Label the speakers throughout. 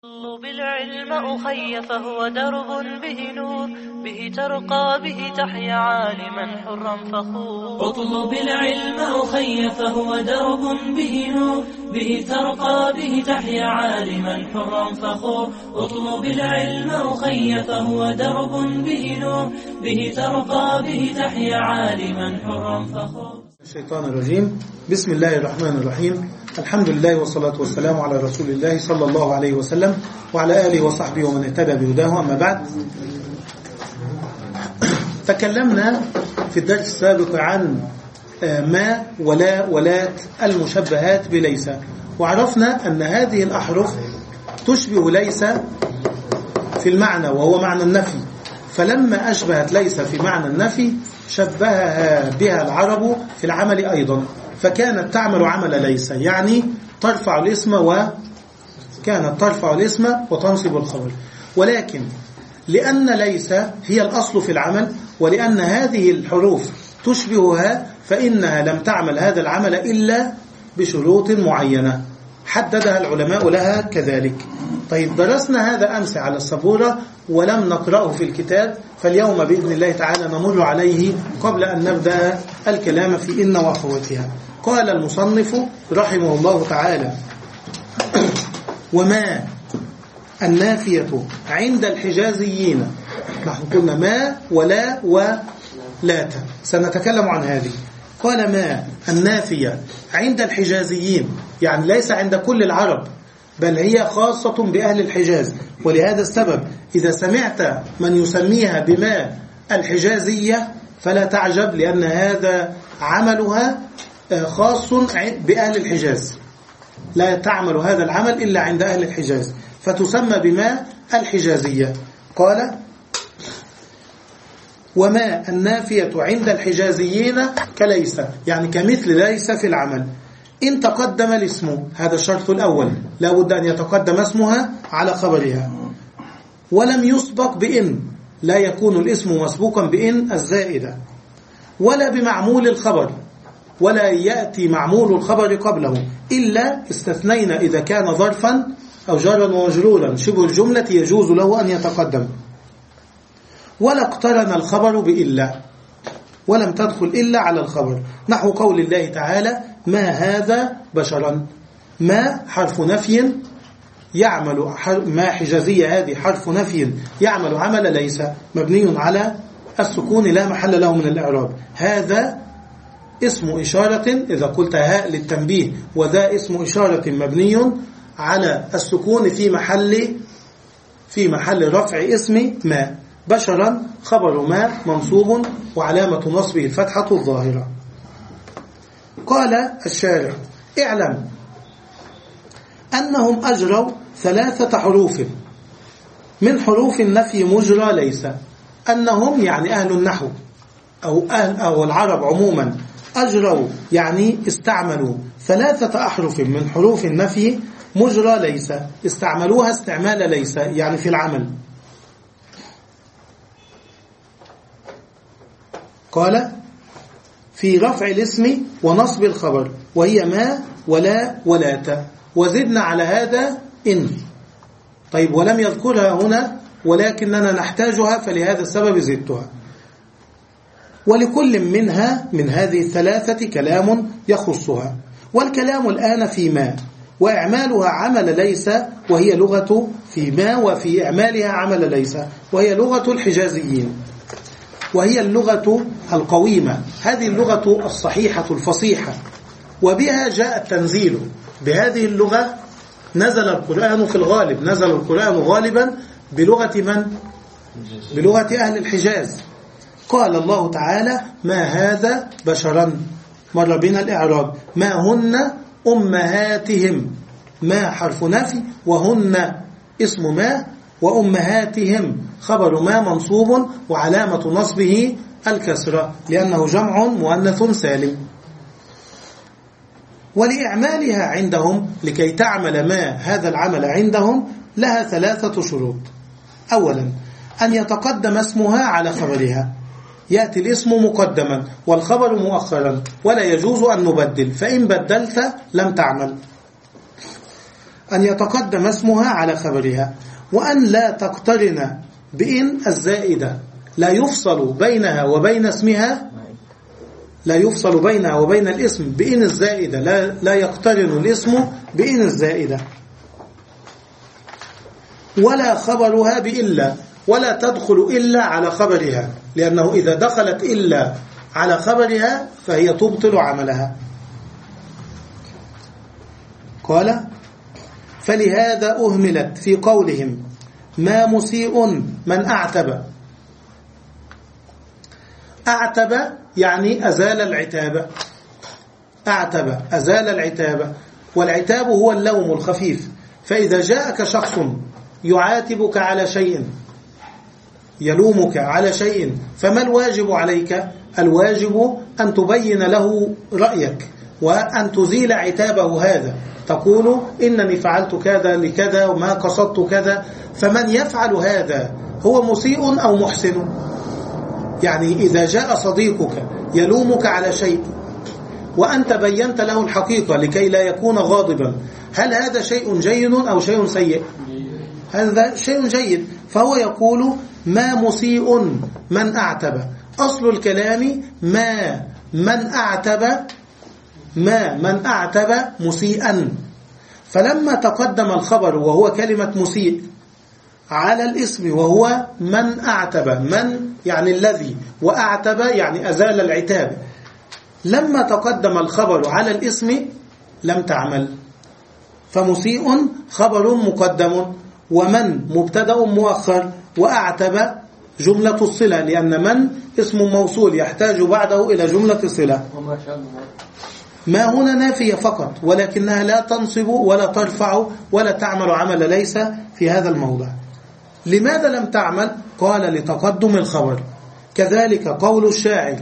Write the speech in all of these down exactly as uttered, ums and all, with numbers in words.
Speaker 1: اطلب العلم أخي فهو درب به نور، به ترقى به تحيا عالما حرا فخور.
Speaker 2: اطلب العلم أخي فهو درب به نور، به ترقى به تحيا عالما حرا فخور. اطلب العلم أخي فهو درب به نور، به ترقى به تحيا عالما حرا فخور.
Speaker 3: الشيطان الرجيم. بسم الله الرحمن الرحيم. الحمد لله والصلاة والسلام على رسول الله صلى الله عليه وسلم وعلى آله وصحبه ومن اهتدى بهداه. أما بعد، تكلمنا في الدرس السابق عن ما ولا ولات المشبهات بليس، وعرفنا أن هذه الأحرف تشبه ليس في المعنى وهو معنى النفي، فلما أشبهت ليس في معنى النفي شبهها بها العرب في العمل أيضا، فكانت تعمل عمل ليس، يعني ترفع الاسم وكانت ترفع الاسم وتنصب الخبر. ولكن لأن ليس هي الأصل في العمل، ولأن هذه الحروف تشبهها، فإنها لم تعمل هذا العمل إلا بشروط معينة حددها العلماء لها كذلك. طيب، درسنا هذا أمس على السبورة ولم نقرأه في الكتاب، فاليوم بإذن الله تعالى نمر عليه قبل أن نبدأ الكلام في إن وأخواتها. قال المصنف رحمه الله تعالى: وما النافية عند الحجازيين. نحن قلنا ما ولا ولات، سنتكلم عن هذه. قال: ما النافية عند الحجازيين، يعني ليس عند كل العرب، بل هي خاصة بأهل الحجاز. ولهذا السبب إذا سمعت من يسميها بما الحجازية فلا تعجب، لأن هذا عملها خاص بأهل الحجاز، لا تعمل هذا العمل إلا عند أهل الحجاز، فتسمى بما الحجازية. قال: وما النافية عند الحجازيين كليس، يعني كمثل ليس في العمل. إن تقدم الاسم، هذا الشرط الأول، لا بد أن يتقدم اسمها على خبرها، ولم يسبق بإن، لا يكون الاسم مسبوقا بإن الزائدة، ولا بمعمول الخبر، ولا يأتي معمول الخبر قبله، إلا استثنينا إذا كان ظرفا أو جارا ومجرورا شبه الجملة يجوز له أن يتقدم. ولا اقترن الخبر بإلا، ولم تدخل إلا على الخبر، نحو قول الله تعالى: ما هذا بشرا. ما حرف نفي يعمل، ما حجازية هذه حرف نفي يعمل عمل ليس، مبني على السكون لا محل له من الإعراب. هذا اسم إشارة إذا قلت هاء للتنبيه، وذا اسم إشارة مبني على السكون في محل في محل رفع اسم ما. بشرا خبر ما منصوب وعلامة نصبه الفتحة الظاهرة. قال الشارع: اعلم أنهم أجروا ثلاثة حروف من حروف النفي مجرى ليس. أنهم يعني أهل النحو أو, أهل أو العرب عموما، أجروا يعني استعملوا ثلاثة أحرف من حروف النفي مجرى ليس، استعملوها استعمال ليس يعني في العمل. قال: في رفع الاسم ونصب الخبر، وهي ما ولا ولات، وزدنا على هذا إن. طيب، ولم يذكرها هنا ولكننا نحتاجها، فلهذا السبب زدتها. ولكل منها من هذه الثلاثة كلام يخصها، والكلام الآن في ما، وإعمالها عمل ليس، وهي لغة في ما، وفي إعمالها عمل ليس، وهي لغة الحجازيين، وهي اللغة القويمة، هذه اللغة الصحيحة الفصيحة، وبها جاء التنزيل. بهذه اللغة نزل القرآن في الغالب، نزل القرآن غالبا بلغة من؟ بلغة أهل الحجاز. قال الله تعالى: ما هذا بشرا، مر بنا الإعراب. ما هن أمهاتهم، ما حرف نفي، وهن اسم ما، وأمهاتهم خبر ما منصوب وعلامة نصبه الكسرة لأنه جمع مؤنث سالم. ولإعمالها عندهم، لكي تعمل ما هذا العمل عندهم، لها ثلاثة شروط. أولا، أن يتقدم اسمها على خبرها، يأتي الاسم مقدما والخبر مؤخرا، ولا يجوز أن نبدل، فإن بدلت لم تعمل. أن يتقدم اسمها على خبرها، وأن لا تقترن بإن الزائدة، لا يفصل بينها وبين اسمها، لا يفصل بينها وبين الاسم بإن الزائدة، لا, لا يقترن الاسم بإن الزائدة. ولا خبرها بإلا، ولا تدخل إلا على خبرها، لأنه إذا دخلت إلا على خبرها فهي تبطل عملها. قال فلهذا أهملت في قولهم ما مسيء من أعتب. أعتب يعني أزال العتاب، أعتب أزال العتاب، والعتاب هو اللوم الخفيف. فإذا جاءك شخص يعاتبك على شيء، يلومك على شيء، فما الواجب عليك؟ الواجب أن تبين له رأيك وأن تزيل عتابه هذا، تقول إنني فعلت كذا لكذا وما قصدت كذا. فمن يفعل هذا هو مسيء أو محسن؟ يعني إذا جاء صديقك يلومك على شيء وأنت بينت له الحقيقة لكي لا يكون غاضبا، هل هذا شيء جيد أو شيء سيء؟ هذا شيء جيد. فهو يقول ما مسيء من أعتب. أصل الكلام ما من أعتب، ما من أعتب مسيئا. فلما تقدم الخبر وهو كلمة مسيء على الاسم وهو من أعتب، من يعني الذي، وأعتب يعني أزال العتاب، لما تقدم الخبر على الاسم لم تعمل، فمسيء خبر مقدم، ومن مبتدأ مؤخر، وأعتب جملة الصلة، لأن من اسم موصول يحتاج بعده إلى جملة الصلة. ما هنا نافية فقط، ولكنها لا تنصب ولا ترفع ولا تعمل عمل ليس في هذا الموضع. لماذا لم تعمل؟ قال لتقدم الخبر. كذلك قول الشاعر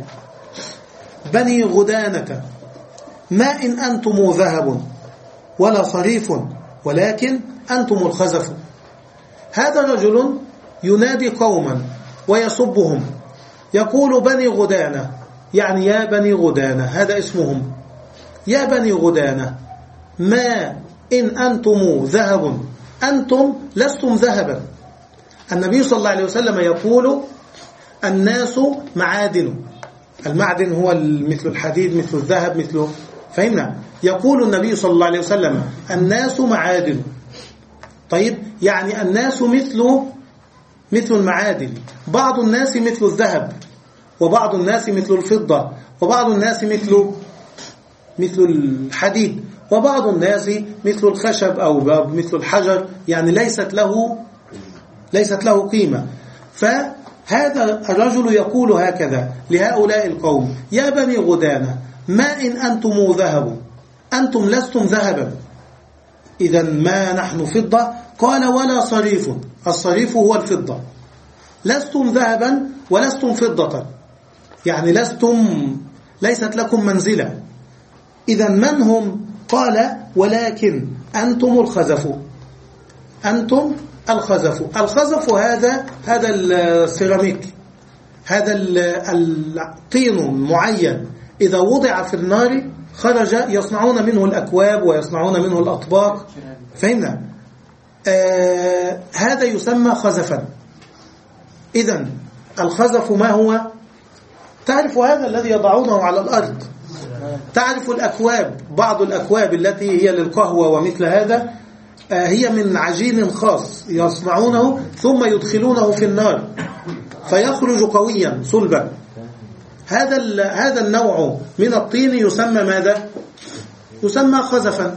Speaker 3: بني غدانة ما إن أنتم ذهب ولا صريف ولكن أنتم الخزف. هذا رجل ينادي قوما ويسبهم، يقول بني غدانة، يعني يا بني غدانة، هذا اسمهم، يا بني غدانة ما إن أنتم ذهب، أنتم لستم ذهبا. النبي صلى الله عليه وسلم يقول الناس معادن، المعدن هو مثل الحديد مثل الذهب مثل، فهمنا؟ يقول النبي صلى الله عليه وسلم الناس معادن. طيب يعني الناس مثل مثل المعادن، بعض الناس مثل الذهب، وبعض الناس مثل الفضة، وبعض الناس مثل مثل الحديد، وبعض الناس مثل الخشب أو مثل الحجر، يعني ليست له ليست له قيمة. فهذا الرجل يقول هكذا لهؤلاء القوم يا بني غدانة ما إن أنتم ذهب، أنتم لستم ذهبا، إذا ما نحن فضة. قال ولا صريف، الصريف هو الفضة، لستم ذهبا ولستم فضة، يعني لستم ليست لكم منزلة. إذا من هم؟ قال ولكن أنتم الخزف، أنتم الخزف. الخزف هذا هذا السيراميك، هذا الطين معين إذا وضع في النار خرج، يصنعون منه الأكواب ويصنعون منه الأطباق، فهمنا؟ آه هذا يسمى خزفا. إذن الخزف ما هو؟ تعرف هذا الذي يضعونه على الأرض، تعرف الأكواب، بعض الأكواب التي هي للقهوة ومثل هذا آه هي من عجين خاص يصنعونه ثم يدخلونه في النار فيخرج قويا صلبا. هذا هذا النوع من الطين يسمى ماذا؟ يسمى خزفا.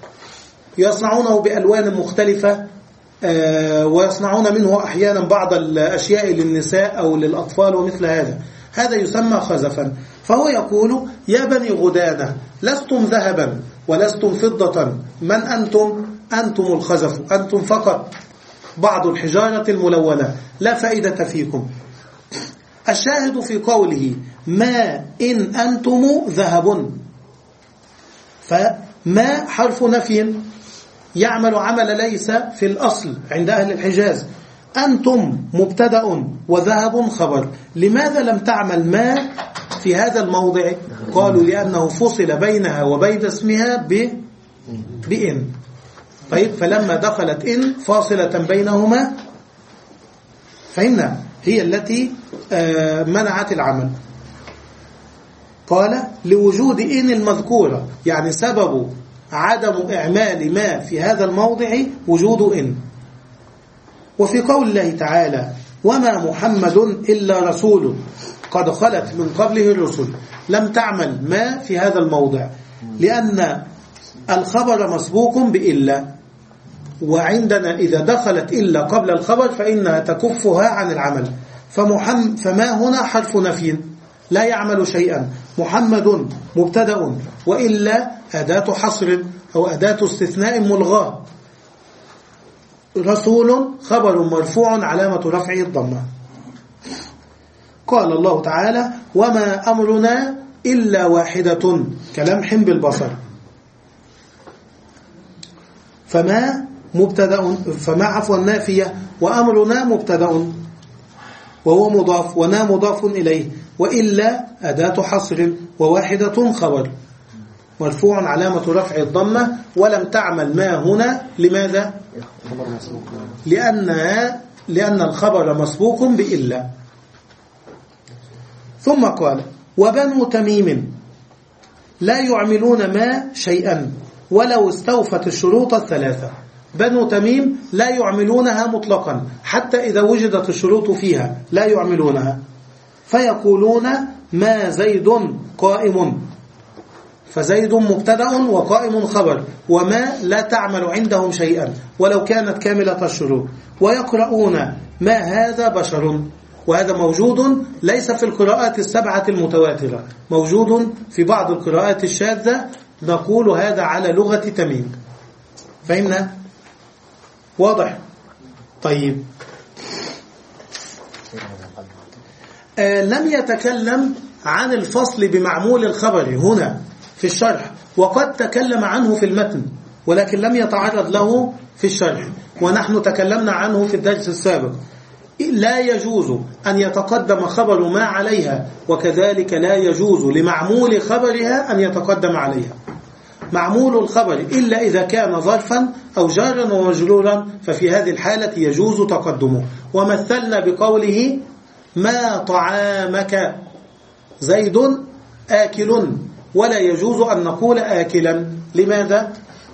Speaker 3: يصنعونه بألوان مختلفة آه ويصنعون منه أحيانا بعض الأشياء للنساء أو للأطفال ومثل هذا، هذا يسمى خزفا. فهو يقول يا بني غدانة لستم ذهبا ولستم فضة، من أنتم؟ أنتم الخزف، أنتم فقط بعض الحجارة الملونة، لا فائدة فيكم. الشاهد في قوله ما إن أنتم ذهب، فما حرف نفي يعمل عمل ليس في الأصل عند أهل الحجاز. أنتم مبتدأ وذهب خبر. لماذا لم تعمل ما في هذا الموضع؟ قالوا لأنه فصل بينها وبين اسمها ب بإن. طيب فلما دخلت إن فاصلة بينهما فإن هي التي منعت العمل. قال لوجود إن المذكورة، يعني سبب عدم إعمال ما في هذا الموضع وجود إن. وفي قول الله تعالى وما محمد إلا رسول قد خلت من قبله الرسل، لم تعمل ما في هذا الموضع لأن الخبر مسبوق بإلا، وعندنا إذا دخلت إلا قبل الخبر فإنها تكفها عن العمل. فمحمد فما هنا حرف نفي لا يعمل شيئا، محمد مبتدأ، وإلا أداة حصر أو أداة استثناء ملغاة، رسول خبر مرفوع علامة رفعه الضمة. قال الله تعالى وما أمرنا إلا واحدة كلمح بالبصر. فما مبتدأ، فما عفوا نافية، وأمرنا مبتدأ وهو مضاف، ونا مضاف إليه، وإلا أداة حصر، وواحدة خبر مرفوع علامة رفع الضمة. ولم تعمل ما هنا لماذا؟ لأنها لأن الخبر مسبوق بإلا. ثم قال وبنو تميم لا يعملون ما شيئا ولو استوفت الشروط الثلاثة. بنو تميم لا يعملونها مطلقا حتى إذا وجدت الشروط فيها لا يعملونها، فيقولون ما زيد قائم، فزيد مبتدأ وقائم خبر، وما لا تعمل عندهم شيئا ولو كانت كاملة الشروط. ويقرؤون ما هذا بشر، وهذا موجود ليس في القراءات السبعة المتواترة، موجود في بعض القراءات الشاذة، نقول هذا على لغة تميم. فهمنا؟ واضح؟ طيب آه لم يتكلم عن الفصل بمعمول الخبر هنا في الشرح، وقد تكلم عنه في المتن ولكن لم يتعرض له في الشرح، ونحن تكلمنا عنه في الدرس السابق. لا يجوز أن يتقدم خبر ما عليها، وكذلك لا يجوز لمعمول خبرها أن يتقدم عليها. معمول الخبر إلا إذا كان ظرفا أو جارا ومجرورا، ففي هذه الحالة يجوز تقدمه. ومثلنا بقوله ما طعامك زيد آكل، ولا يجوز أن نقول آكلا. لماذا؟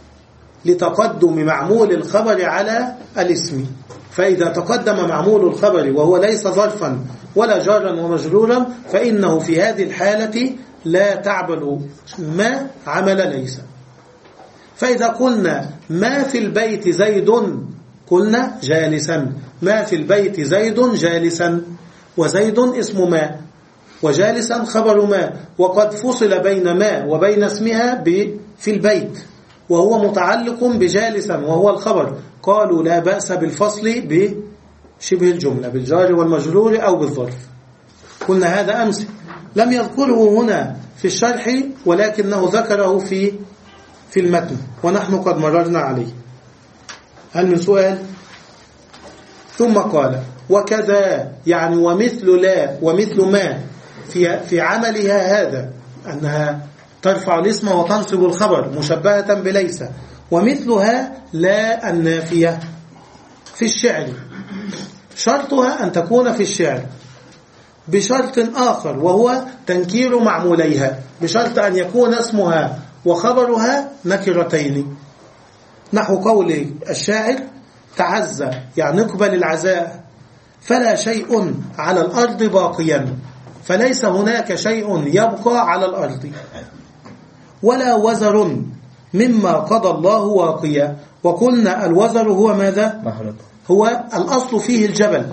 Speaker 3: لتقدم معمول الخبر على الاسم. فإذا تقدم معمول الخبر وهو ليس ظرفا ولا جارا ومجرورا فإنه في هذه الحالة لا تعمل ما عمل ليس. فإذا قلنا ما في البيت زيد قلنا جالسا، ما في البيت زيد جالسا، وزيد اسم ما وجالسا خبر ما، وقد فصل بين ما وبين اسمها في البيت وهو متعلق بجالسا وهو الخبر. قالوا لا بأس بالفصل بشبه الجملة بالجار والمجرور أو بالظرف. قلنا هذا أمس، لم يذكره هنا في الشرح ولكنه ذكره في في المتن ونحن قد مررنا عليه. هل من سؤال؟ ثم قال وكذا، يعني ومثل لا ومثل ما في في عملها هذا، أنها ترفع الاسم وتنصب الخبر مشبهة بليس، ومثلها لا النافية في الشعر، شرطها أن تكون في الشعر بشرط آخر وهو تنكير معموليها، بشرط أن يكون اسمها وخبرها نكرتين، نحو قول الشاعر تعزى يعني اقبل العزاء، فلا شيء على الأرض باقيا، فليس هناك شيء يبقى على الأرض، ولا وزر مما قضى الله واقيا. وقلنا الوزر هو ماذا؟ هو الأصل فيه الجبل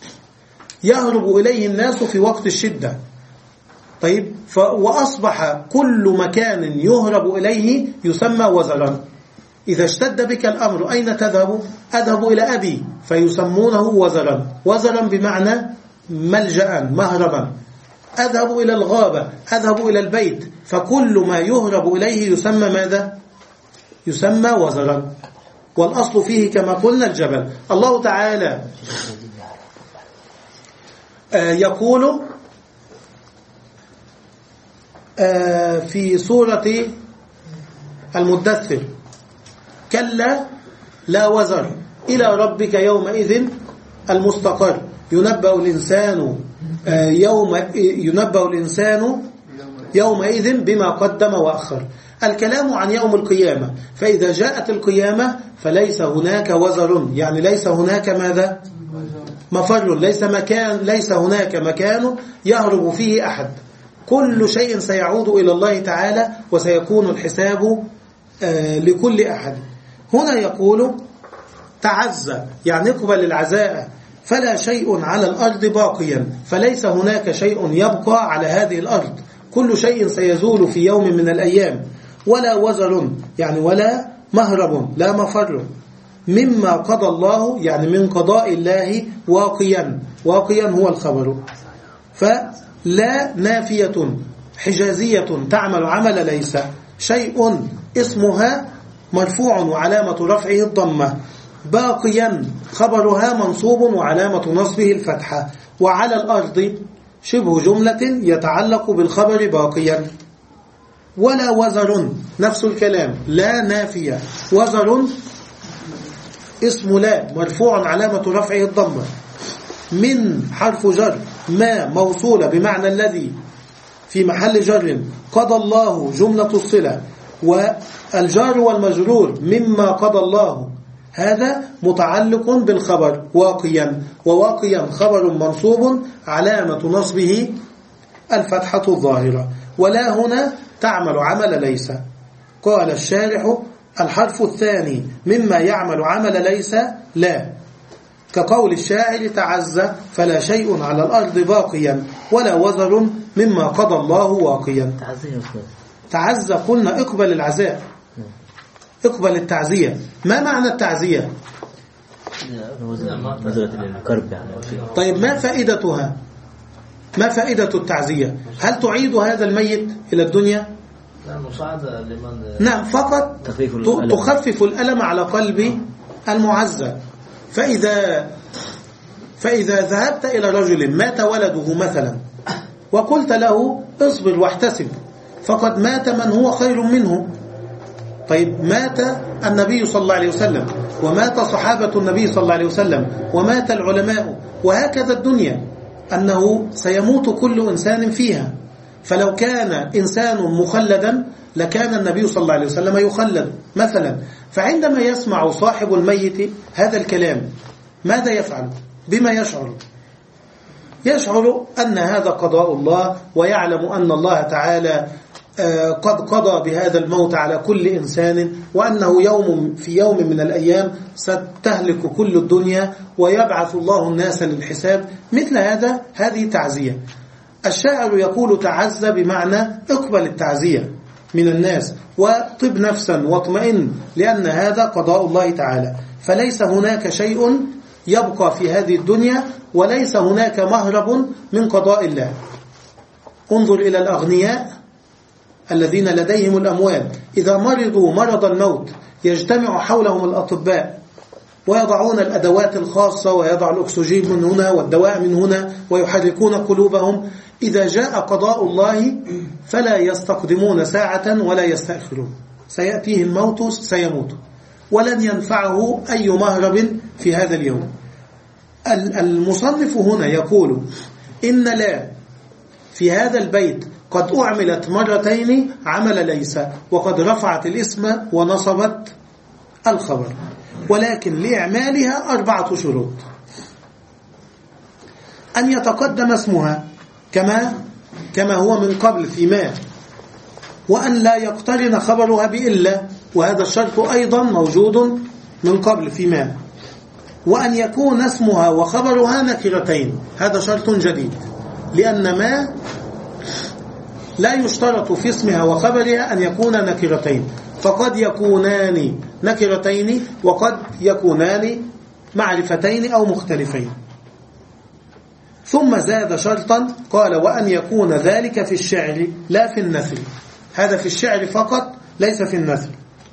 Speaker 3: يهرب إليه الناس في وقت الشدة. طيب ف... وأصبح كل مكان يهرب إليه يسمى وزرا. إذا اشتد بك الأمر أين تذهب؟ أذهب إلى أبي، فيسمونه وزرا، وزرا بمعنى ملجأ مهربا. أذهب إلى الغابة، أذهب إلى البيت، فكل ما يهرب إليه يسمى ماذا؟ يسمى وزرا، والأصل فيه كما قلنا الجبل. الله تعالى آه يقول آه في سورة المدثر كلا لا وزر إلى ربك يومئذ المستقر. ينبأ الإنسان يوم ينبأ الإنسان يومئذ بما قدم وأخر. الكلام عن يوم القيامة، فإذا جاءت القيامة فليس هناك وزر، يعني ليس هناك ماذا؟ مفر، ليس مكان، ليس هناك مكان يهرب فيه أحد. كل شيء سيعود إلى الله تعالى وسيكون الحساب لكل أحد. هنا يقول تعزى يعني اقبل العزاء، فلا شيء على الأرض باقيا، فليس هناك شيء يبقى على هذه الأرض، كل شيء سيزول في يوم من الأيام. ولا وزر يعني ولا مهرب، لا مفر مما قضى الله، يعني من قضاء الله واقيا. واقيا هو الخبر. فلا نافية حجازية تعمل عمل ليس، شيء اسمها مرفوع وعلامة رفعه الضمة، باقيا خبرها منصوب وعلامة نصبه الفتحة، وعلى الأرض شبه جملة يتعلق بالخبر باقيا. ولا وزر نفس الكلام، لا نافية، وزر اسم لا مرفوع علامة رفعه الضمة، من حرف جر، ما موصولة بمعنى الذي في محل جر، قضى الله جملة الصلة، والجار والمجرور مما قضى الله هذا متعلق بالخبر واقيا، وواقيا خبر منصوب علامة نصبه الفتحة الظاهرة. ولا هنا تعمل عمل ليس. قال الشارح الحرف الثاني مما يعمل عمل ليس لا، كقول الشاعر تعزى فلا شيء على الأرض باقيا، ولا وزر مما قضى الله واقيا. تعزى قلنا اقبل العزاء، اقبل التعزية. ما معنى التعزية؟ طيب ما فائدتها؟ ما فائدة التعزية؟ هل تعيد هذا الميت إلى الدنيا؟ نعم، فقط تخفف الألم على قلب المعزى. فإذا فإذا ذهبت إلى رجل مات ولده مثلا وقلت له اصبر واحتسب، فقد مات من هو خير منه. طيب مات النبي صلى الله عليه وسلم، ومات صحابة النبي صلى الله عليه وسلم، ومات العلماء، وهكذا الدنيا أنه سيموت كل إنسان فيها. فلو كان إنسان مخلدا لكان النبي صلى الله عليه وسلم يخلد مثلا. فعندما يسمع صاحب الميت هذا الكلام ماذا يفعل؟ بما يشعر؟ يشعر أن هذا قضاء الله، ويعلم أن الله تعالى قد قضى بهذا الموت على كل إنسان، وأنه يوم في يوم من الأيام ستهلك كل الدنيا ويبعث الله الناس للحساب. مثل هذا هذه تعزية. الشاعر يقول تعزى بمعنى اقبل التعزية من الناس، وطب نفسا واطمئن، لأن هذا قضاء الله تعالى. فليس هناك شيء يبقى في هذه الدنيا، وليس هناك مهرب من قضاء الله. انظر إلى الأغنياء الذين لديهم الأموال، إذا مرضوا مرض الموت يجتمع حولهم الأطباء ويضعون الأدوات الخاصة، ويضع الأكسجين من هنا والدواء من هنا، ويحركون قلوبهم. إذا جاء قضاء الله فلا يستقدمون ساعة ولا يستأخرون، سيأتيه الموت سيموت، ولن ينفعه أي مهرب في هذا اليوم. المصنف هنا يقول إن لا في هذا البيت قد أعملت مرتين عمل ليس، وقد رفعت الاسم ونصبت الخبر، ولكن لإعمالها أربعة شروط: أن يتقدم اسمها كما كما هو من قبل في ما، وأن لا يقترن خبرها بإلا، وهذا الشرط أيضا موجود من قبل في ما، وأن يكون اسمها وخبرها نكرتين، هذا شرط جديد، لأن ما لا يشترط في اسمها وخبرها أن يكون نكرتين، فقد يكونان نكرتين وقد يكونان معرفتين أو مختلفين. ثم زاد شرطا قال وأن يكون ذلك في الشعر لا في النثر، هذا في الشعر فقط ليس في النثر.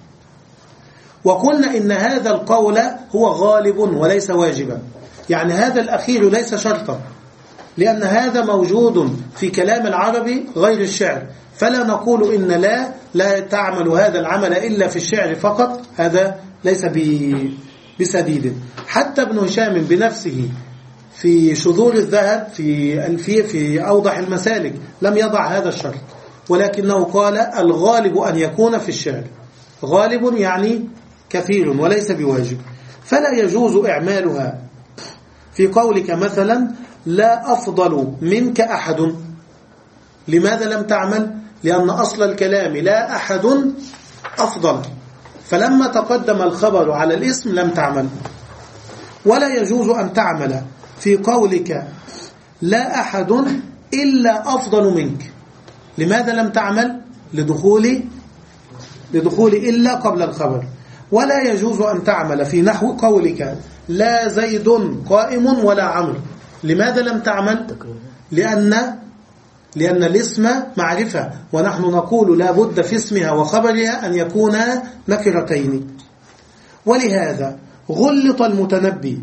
Speaker 3: وقلنا إن هذا القول هو غالب وليس واجبا، يعني هذا الأخير ليس شرطا، لأن هذا موجود في كلام العربي غير الشعر، فلا نقول إن لا لا تعمل هذا العمل إلا في الشعر فقط، هذا ليس بسديد. حتى ابن هشام بنفسه في شذور الذهب في الفي في أوضح المسالك لم يضع هذا الشرط، ولكنه قال الغالب أن يكون في الشعر، غالب يعني كثير وليس بواجب، فلا يجوز إعمالها في قولك مثلا لا أفضل منك أحد. لماذا لم تعمل؟ لأن أصل الكلام لا أحد أفضل، فلما تقدم الخبر على الاسم لم تعمل. ولا يجوز أن تعمل في قولك لا أحد إلا أفضل منك. لماذا لم تعمل؟ لدخول لدخول إلا قبل الخبر. ولا يجوز أن تعمل في نحو قولك لا زيد قائم ولا عمرو. لماذا لم تعمل؟ لأن لأن الاسم معرفة، ونحن نقول لا بد في اسمها وخبرها أن يكونا نكرتين. ولهذا غلط المتنبي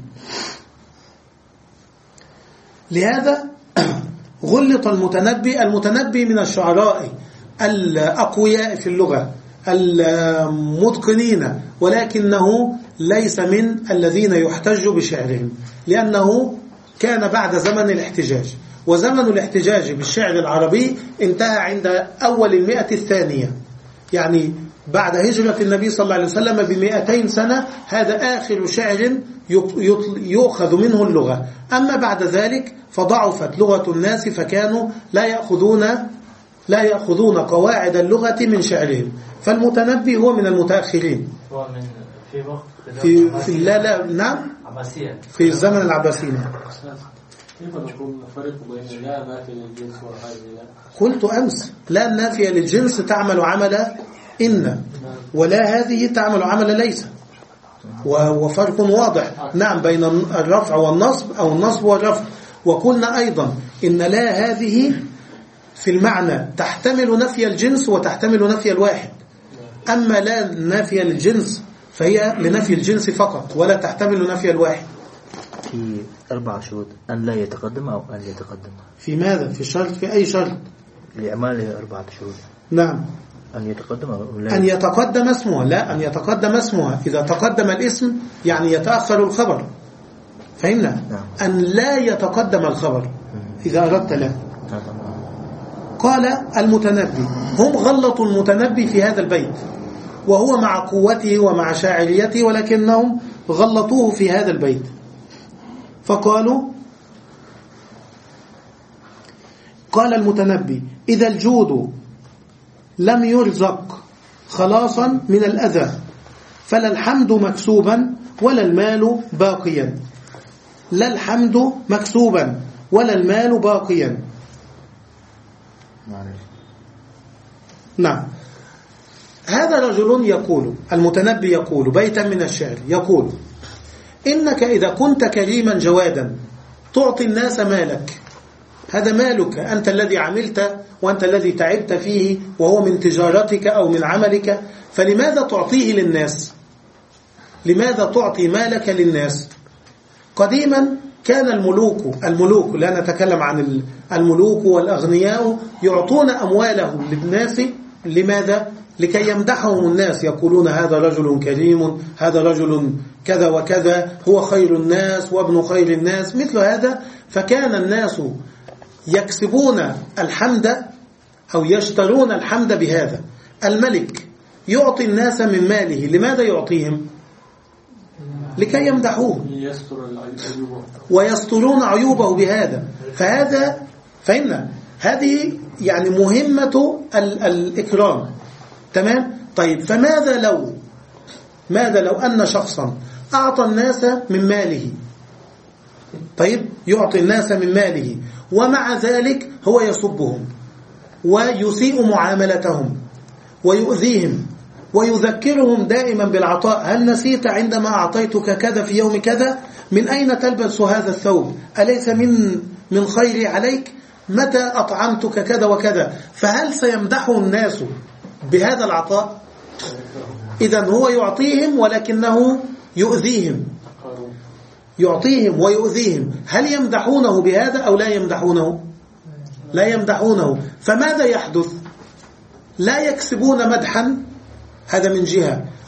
Speaker 3: لهذا غلط المتنبي المتنبي من الشعراء الأقوياء في اللغة المتقنين، ولكنه ليس من الذين يحتج بشعرهم، لأنه كان بعد زمن الاحتجاج، وزمن الاحتجاج بالشعر العربي انتهى عند أول المئة الثانية، يعني بعد هجرة النبي صلى الله عليه وسلم بمئتين سنة. هذا آخر شعر يؤخذ منه اللغة. أما بعد ذلك فضعفت لغة الناس، فكانوا لا يأخذون لا يأخذون قواعد اللغة من شعرهم. فالمتنبي هو من المتأخرين
Speaker 2: هو من في وقت
Speaker 3: في, في لا لا نعم
Speaker 2: عباسية
Speaker 3: في الزمن العباسي.
Speaker 4: كيف نقول نفرق بين لا نافية للجنس وهذه لا؟
Speaker 3: قلت أمس لا نافية للجنس تعمل عمل إن، ولا هذه تعمل عمل ليس، وفرق واضح نعم بين الرفع والنصب أو النصب والرفع. وقلنا أيضا إن لا هذه في المعنى تحتمل نفي الجنس وتحتمل نفي الواحد، أما لا نافية للجنس فهي لنفي الجنس فقط ولا تحتمل نفي الواحد.
Speaker 5: في أربع شروط: أن لا يتقدم أو أن يتقدم.
Speaker 3: في ماذا؟ في شرط؟ في أي شرط؟
Speaker 5: لإعماله أربعة شروط.
Speaker 3: نعم.
Speaker 5: أن يتقدم أو لا
Speaker 3: أن يتقدم اسمها، لا أن يتقدم اسمها. إذا تقدم الاسم يعني يتأخر الخبر، فهمنا؟
Speaker 5: نعم.
Speaker 3: أن لا يتقدم الخبر إذا أردت لا.
Speaker 5: نعم.
Speaker 3: قال المتنبي هم غلطوا المتنبي في هذا البيت، وهو مع قوته ومع شاعريته، ولكنهم غلطوه في هذا البيت. فقالوا قال المتنبي إذا الجود لم يرزق خلاصا من الأذى فلا الحمد مكسوبا ولا المال باقيا. لا الحمد مكسوبا ولا المال باقيا. نعم. هذا رجل يقول، المتنبي يقول بيتا من الشعر، يقول إنك إذا كنت كريما جوادا تعطي الناس مالك، هذا مالك أنت الذي عملت وأنت الذي تعبت فيه وهو من تجارتك أو من عملك، فلماذا تعطيه للناس؟ لماذا تعطي مالك للناس؟ قديما كان الملوك الملوك لا نتكلم عن الملوك والأغنياء يعطون أموالهم للناس. لماذا؟ لكي يمدحهم الناس، يقولون هذا رجل كريم، هذا رجل كذا وكذا، هو خير الناس وابن خير الناس، مثل هذا. فكان الناس يكسبون الحمد أو يشترون الحمد بهذا. الملك يعطي الناس من ماله، لماذا يعطيهم؟ لكي يمدحوه ويسترون عيوبه بهذا. فهذا فإن هذه يعني مهمة ال الإكرام. تمام؟ طيب فماذا لو ماذا لو أن شخصا أعطى الناس من ماله، طيب يعطي الناس من ماله ومع ذلك هو يسبهم ويسيء معاملتهم ويؤذيهم ويذكرهم دائما بالعطاء. هل نسيت عندما أعطيتك كذا في يوم كذا؟ من أين تلبس هذا الثوب؟ أليس من من خيري عليك؟ متى أطعمتك كذا وكذا؟ فهل سيمدحه الناس بهذا العطاء؟ إذن هو يعطيهم ولكنه يؤذيهم، يعطيهم ويؤذيهم. هل يمدحونه بهذا أو لا يمدحونه؟ لا يمدحونه. فماذا يحدث؟ لا يكسبون مدحا، هذا من جهة،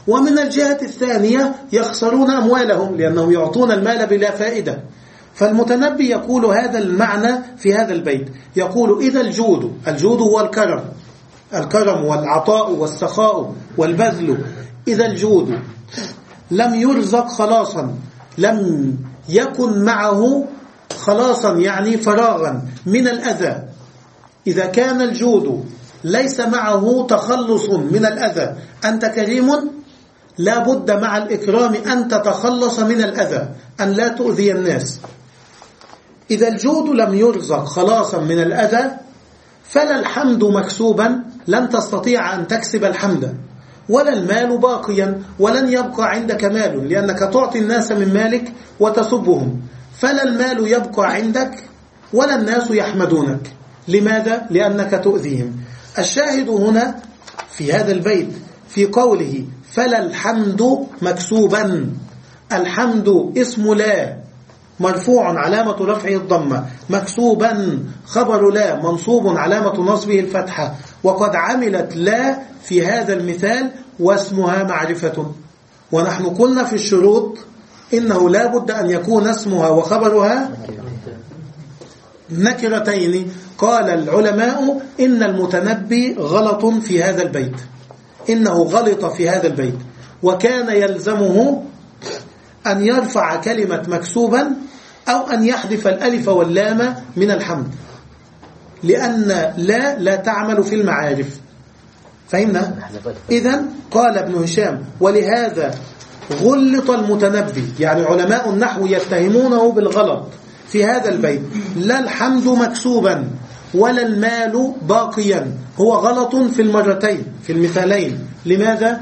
Speaker 3: ومن الجهة الثانية يخسرون أموالهم لأنهم يعطون المال بلا فائدة. فالمتنبي يقول هذا المعنى في هذا البيت، يقول إذا الجود، الجود هو الكرم، الكرم والعطاء والسخاء والبذل، إذا الجود لم يرزق خلاصا، لم يكن معه خلاصا يعني فراغا من الأذى، إذا كان الجود ليس معه تخلص من الأذى، أنت كريم لا بد مع الإكرام أن تتخلص من الأذى، أن لا تؤذي الناس. إذا الجود لم يرزق خلاصا من الأذى فلا الحمد مكسوبا، لن تستطيع أن تكسب الحمد، ولا المال باقيا، ولن يبقى عندك مال، لأنك تعطي الناس من مالك وتسبهم، فلا المال يبقى عندك ولا الناس يحمدونك. لماذا؟ لأنك تؤذيهم. الشاهد هنا في هذا البيت في قوله فلا الحمد مكسوبا، الحمد اسم لا مرفوع علامة رفعه الضمة، مكسوبا خبر لا منصوب علامة نصبه الفتحة، وقد عملت لا في هذا المثال واسمها معرفة. ونحن قلنا في الشروط إنه لا بد أن يكون اسمها وخبرها نكرتين. قال العلماء إن المتنبي غلط في هذا البيت، إنه غلط في هذا البيت، وكان يلزمه أن يرفع كلمة مكسوبا أو أن يحذف الألف واللام من الحمد، لأن لا لا تعمل في المعارف. فهمنا؟ إذن قال ابن هشام ولهذا غلط المتنبي، يعني علماء النحو يتهمونه بالغلط في هذا البيت، لا الحمد مكسوبا ولا المال باقيا، هو غلط في المرتين في المثالين. لماذا؟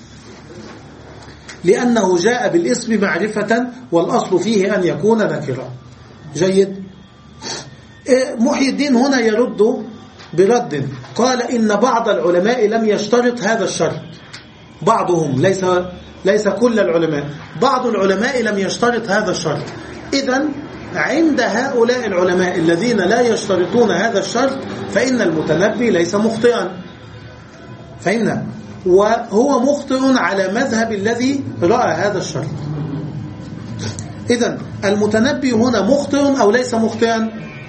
Speaker 3: لأنه جاء بالاسم معرفة والأصل فيه أن يكون نكرا. جيد. محي الدين هنا يرد برد، قال إن بعض العلماء لم يشترط هذا الشرط، بعضهم ليس ليس كل العلماء، بعض العلماء لم يشترط هذا الشرط. إذن عند هؤلاء العلماء الذين لا يشترطون هذا الشرط فإن المتنبي ليس مخطئا. فهمنا؟ وهو مخطئ على مذهب الذي رأى هذا الشرط. إذن المتنبي هنا مخطئ أو ليس مخطئا؟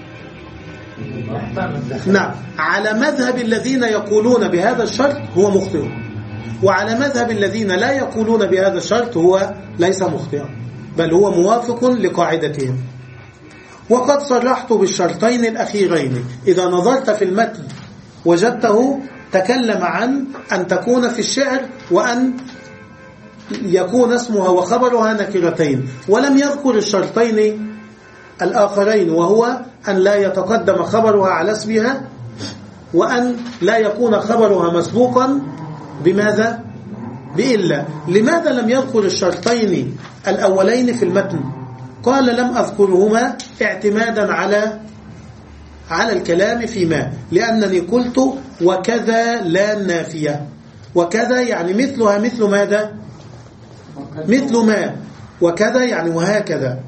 Speaker 3: نعم، على مذهب الذين يقولون بهذا الشرط هو مخطئ، وعلى مذهب الذين لا يقولون بهذا الشرط هو ليس مخطئا، بل هو موافق لقاعدتهم. وقد صرحت بالشرطين الأخيرين، إذا نظرت في المتن وجدته تكلم عن أن تكون في الشعر وأن يكون اسمها وخبرها نكرتين، ولم يذكر الشرطين الآخرين، وهو أن لا يتقدم خبرها على اسمها، وأن لا يكون خبرها مسبوقا بماذا؟ بإلا. لماذا لم يذكر الشرطين الأولين في المتن؟ قال لم أذكرهما اعتمادا على على الكلام فيما، لأنني قلت وكذا لا نافية، وكذا يعني مثلها مثل ماذا؟ مثل ما، وكذا يعني وهكذا،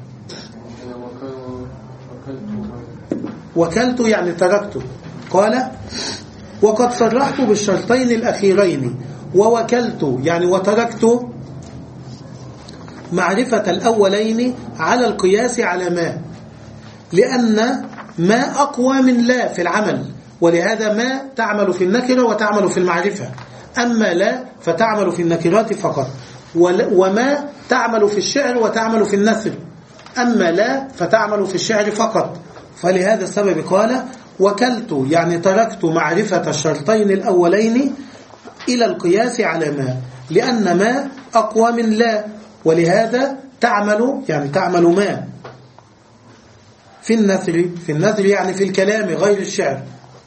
Speaker 3: وكلت يعني تركت. قال وقد صرحت بالشرطين الأخيرين، ووكلت يعني وتركت معرفة الأولين على القياس على ما، لأن ما أقوى من لا في العمل، ولهذا ما تعمل في النكرة وتعمل في المعرفة، أما لا فتعمل في النكرات فقط، وما تعمل في الشعر وتعمل في النثر، أما لا فتعمل في الشعر فقط. فلهذا السبب قال وكلت يعني تركت معرفة الشرطين الأولين إلى القياس على ما، لأن ما أقوى من لا، ولهذا تعمل يعني تعمل ما في النثر، في النثر يعني في الكلام غير الشعر.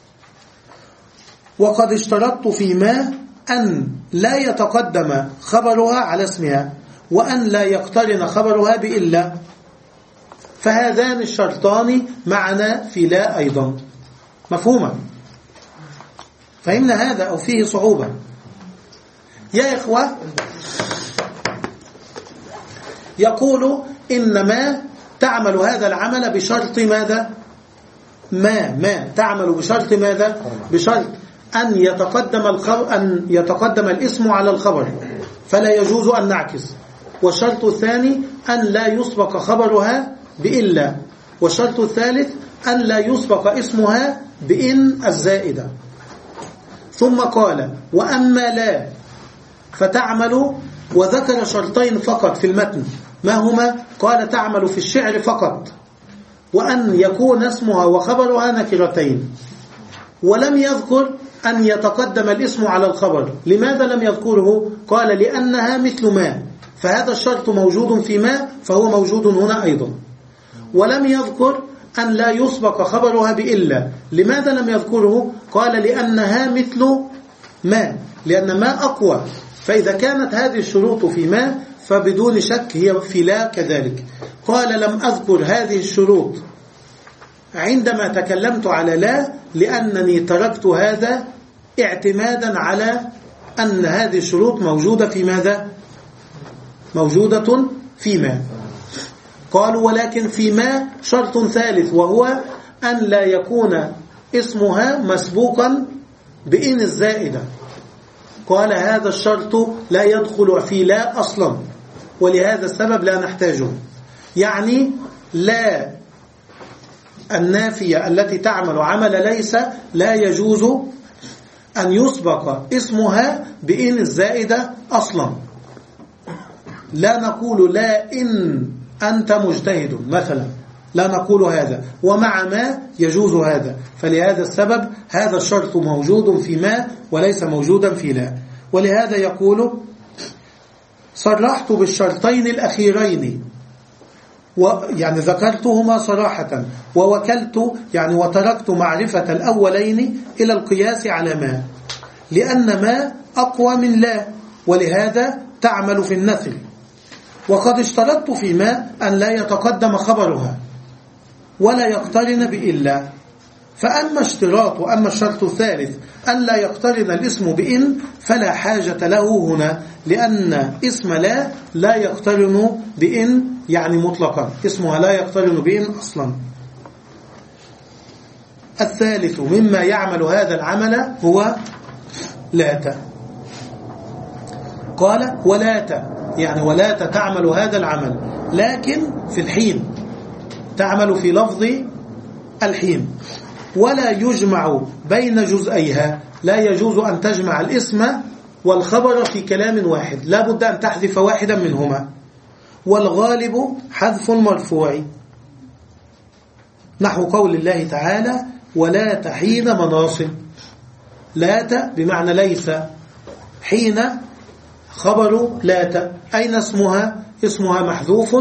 Speaker 3: وقد اشترطت في ما أن لا يتقدم خبرها على اسمها، وأن لا يقترن خبرها بإلا، فهذان الشرطان معنا في لا أيضا. مفهوما؟ فهمنا هذا أو فيه صعوبة؟ يا إخوة، يقول إنما تعمل هذا العمل بشرط ماذا؟ ما ما تعمل بشرط ماذا؟ بشرط أن يتقدم الخبر، أن يتقدم الاسم على الخبر، فلا يجوز أن نعكس. والشرط الثاني أن لا يسبق خبرها بإلا. والشرط الثالث أن لا يسبق اسمها بإن الزائدة. ثم قال وأما لا فتعمل، وذكر شرطين فقط في المتن. ما هما؟ قال تعمل في الشعر فقط، وأن يكون اسمها وخبرها نكرتين، ولم يذكر أن يتقدم الاسم على الخبر. لماذا لم يذكره؟ قال لأنها مثل ما، فهذا الشرط موجود في ما فهو موجود هنا أيضا. ولم يذكر أن لا يسبق خبرها بإلا. لماذا لم يذكره؟ قال لأنها مثل ما، لأن ما أقوى، فإذا كانت هذه الشروط في ما فبدون شك هي في لا كذلك. قال لم أذكر هذه الشروط عندما تكلمت على لا لأنني تركت هذا اعتمادا على أن هذه الشروط موجودة في ماذا؟ موجودة في ما. قالوا ولكن في ما شرط ثالث، وهو أن لا يكون اسمها مسبوقا بإن الزائدة. قال هذا الشرط لا يدخل في لا أصلا، ولهذا السبب لا نحتاجه. يعني لا النافية التي تعمل عمل ليس لا يجوز أن يسبق اسمها بإن الزائدة أصلا. لا نقول لا إن أنت مجتهد مثلا، لا نقول هذا، ومع ما يجوز هذا. فلهذا السبب هذا الشرط موجود في ما وليس موجودا في لا. ولهذا يقول صرحت بالشرطين الأخيرين، يعني ذكرتهما صراحة، ووكلت يعني وتركت معرفة الأولين إلى القياس على ما، لأن ما أقوى من لا، ولهذا تعمل في النثر. وقد اشترطت في ما أن لا يتقدم خبرها ولا يقترن بإلا. فأما اشتراط وأما الشرط الثالث أن لا يقترن الاسم بإن فلا حاجة له هنا، لأن اسم لا لا يقترن بإن يعني مطلقا، اسمها لا يقترن بإن أصلا. الثالث مما يعمل هذا العمل هو لات. قال ولات يعني ولات تعمل هذا العمل، لكن في الحين تعمل في لفظ الحين، ولا يجمع بين جزئيها. لا يجوز أن تجمع الاسم والخبر في كلام واحد، لا بد أن تحذف واحدا منهما. والغالب حذف المرفوع، نحو قول الله تعالى ولات حين مناصب. لات بمعنى ليس، حين خبر لات. أين اسمها؟ اسمها محذوف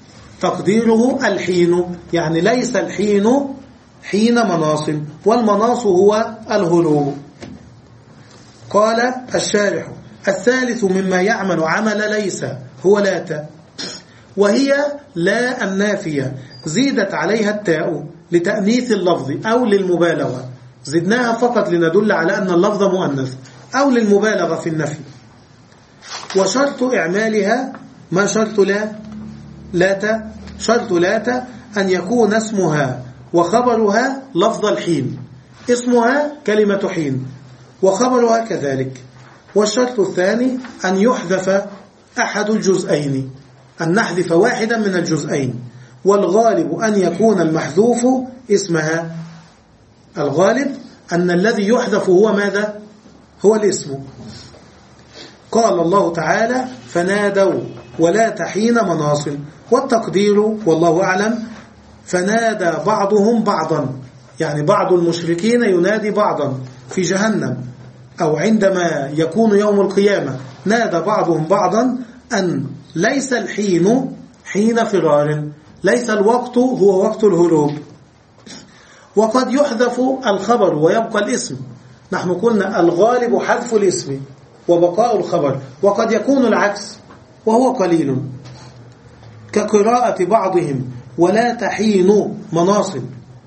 Speaker 3: تقديره الحين، يعني ليس الحين حين مناصب، والمناص هو الهروب. قال الشارح الثالث مما يعمل عمل ليس هو لات، وهي لا النافية زيدت عليها التاء لتأنيث اللفظ أو للمبالغة. زدناها فقط لندل على أن اللفظ مؤنث أو للمبالغة في النفي. وشرط إعمالها ما شرط لا لات؟ شرط لات أن يكون اسمها وخبرها لفظ الحين، اسمها كلمة حين وخبرها كذلك. والشرط الثاني أن يحذف أحد الجزئين، أن نحذف واحدا من الجزئين. والغالب أن يكون المحذوف اسمها. الغالب أن الذي يحذف هو ماذا؟ هو الاسم. قال الله تعالى فنادوا ولات حين مناص، والتقدير والله أعلم فنادى بعضهم بعضا، يعني بعض المشركين ينادي بعضا في جهنم، أو عندما يكون يوم القيامة نادى بعضهم بعضا أن ليس الحين حين فرار، ليس الوقت هو وقت الهروب. وقد يحذف الخبر ويبقى الاسم. نحن قلنا الغالب حذف الاسم وبقاء الخبر، وقد يكون العكس وهو قليل، كقراءة بعضهم ولا تحين مناصب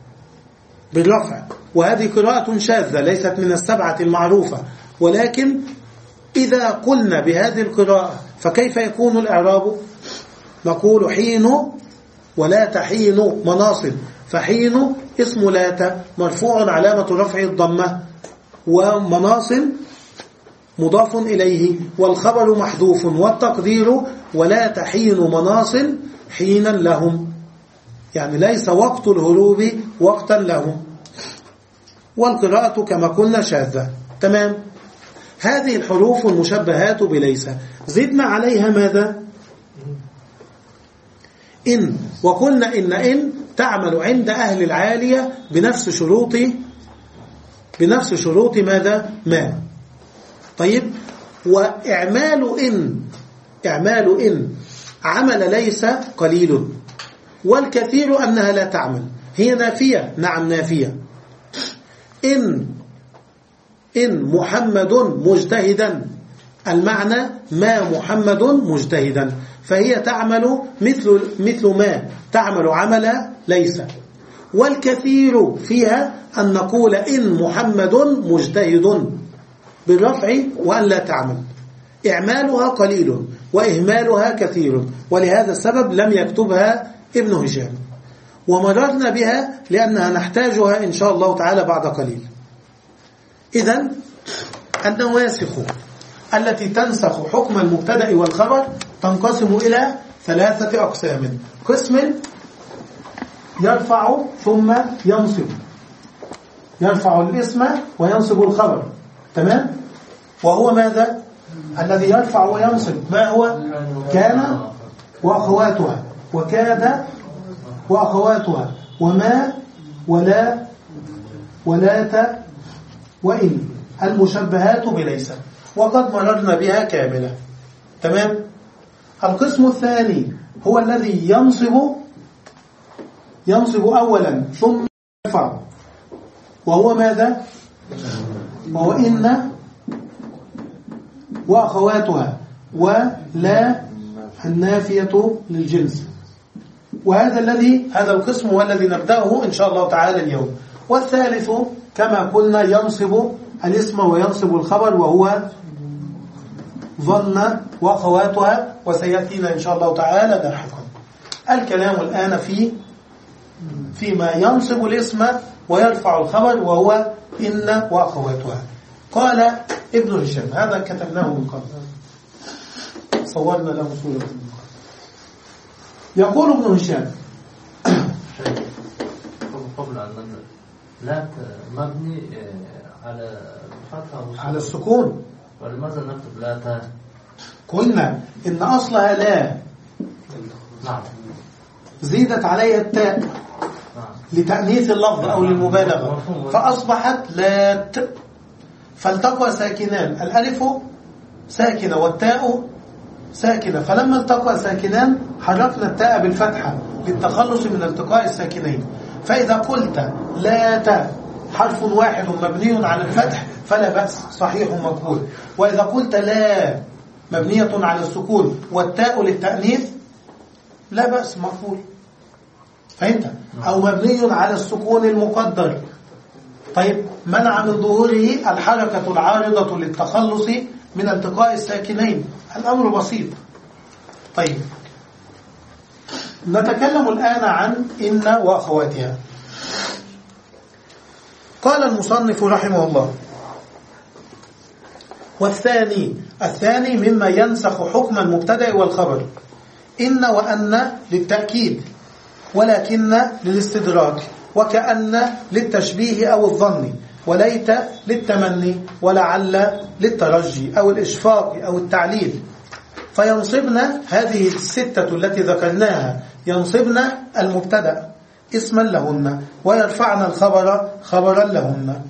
Speaker 3: بالرفع، وهذه قراءة شاذة ليست من السبعة المعروفة. ولكن إذا قلنا بهذه القراءة فكيف يكون الإعراب؟ نقول حين ولا تحين مناصب، فحين اسم لات مرفوع علامة رفع الضمة، ومناصب مضاف إليه، والخبر محذوف، والتقدير ولا تحين مناص حينا لهم، يعني ليس وقت الهروب وقتا لهم. والقراءة كما قلنا شاذة. تمام. هذه الحروف المشبهات بليس زدنا عليها ماذا؟ إن، وقلنا إن إن تعمل عند أهل العالية بنفس شروط بنفس شروط ماذا؟ ما. طيب، وإعمال إن إعمال إن عمل ليس قليل، والكثير أنها لا تعمل. هي نافية، نعم نافية. إن إن محمد مجتهدا، المعنى ما محمد مجتهدا، فهي تعمل مثل مثل ما تعمل عمل ليس. والكثير فيها أن نقول إن محمد مجتهد بالرفع وأن لا تعمل، إعمالها قليل وإهمالها كثير، ولهذا السبب لم يكتبها ابن هشام، ومررنا بها لأنها نحتاجها إن شاء الله تعالى بعد قليل. إذن النواسخ التي تنسخ حكم المبتدأ والخبر تنقسم إلى ثلاثة أقسام. قسم يرفع ثم ينصب، يرفع الاسم وينصب الخبر. تمام. وهو ماذا الذي يرفع وينصب؟ ما هو؟ كان وأخواتها، وكاد وأخواتها، وما، ولا، ولات، وإن، المشبهات بليس، وقد مررنا بها كاملة. تمام. القسم الثاني هو الذي ينصب ينصب أولا ثم يرفع، وهو ماذا؟ وهو إن وأخواتها، ولا النافية للجنس. وهذا الذي هذا القسم هو الذي نبدأه إن شاء الله تعالى اليوم. والثالث كما قلنا ينصب الاسم وينصب الخبر، وهو ظن وأخواتها، وسيأتينا إن شاء الله تعالى لاحقا. الكلام الآن في فيما ينصب الاسم ويرفع الخبر، وهو إن وأخواتها. قال ابن هشام، هذا كتبناه من قبل، صورنا له صورة. يقول ابن هشام
Speaker 5: قبل أن نبدأ، لا مبني على الفتحة
Speaker 3: على السكون،
Speaker 5: ولماذا نكتب لا تا؟
Speaker 3: قلنا إن أصلها لا،
Speaker 5: نعم،
Speaker 3: زيدت عليها التاء
Speaker 5: نعم،
Speaker 3: لتأنيث اللفظ أو للمبالغة، فأصبحت لات، فالتقى ساكنان، الألف ساكنة والتاء ساكنة، فلما التقى ساكنان حركنا التاء بالفتحة للتخلص من التقاء الساكنين. فإذا قلت لا حرف واحد مبني على الفتح فلا بأس، صحيح مقبول. وإذا قلت لا مبنية على السكون والتاء للتأنيث لا بأس، مقبول. فهمت؟ أو مبني على السكون المقدر، طيب منع من ظهوره الحركة العارضة للتخلص من التقاء الساكنين، الأمر بسيط. طيب نتكلم الآن عن إن وأخواتها. قال المصنف رحمه الله: والثاني الثاني مما ينسخ حكم المبتدأ والخبر إن وأن للتأكيد، ولكن للاستدراك، وكأن للتشبيه أو الظن، وليت للتمني، ولعل للترجي أو الإشفاق أو التعليل. فينصبنا هذه الستة التي ذكرناها، ينصبنا المبتدأ اسما لهن، ويرفعنا الخبر خبرا لهن.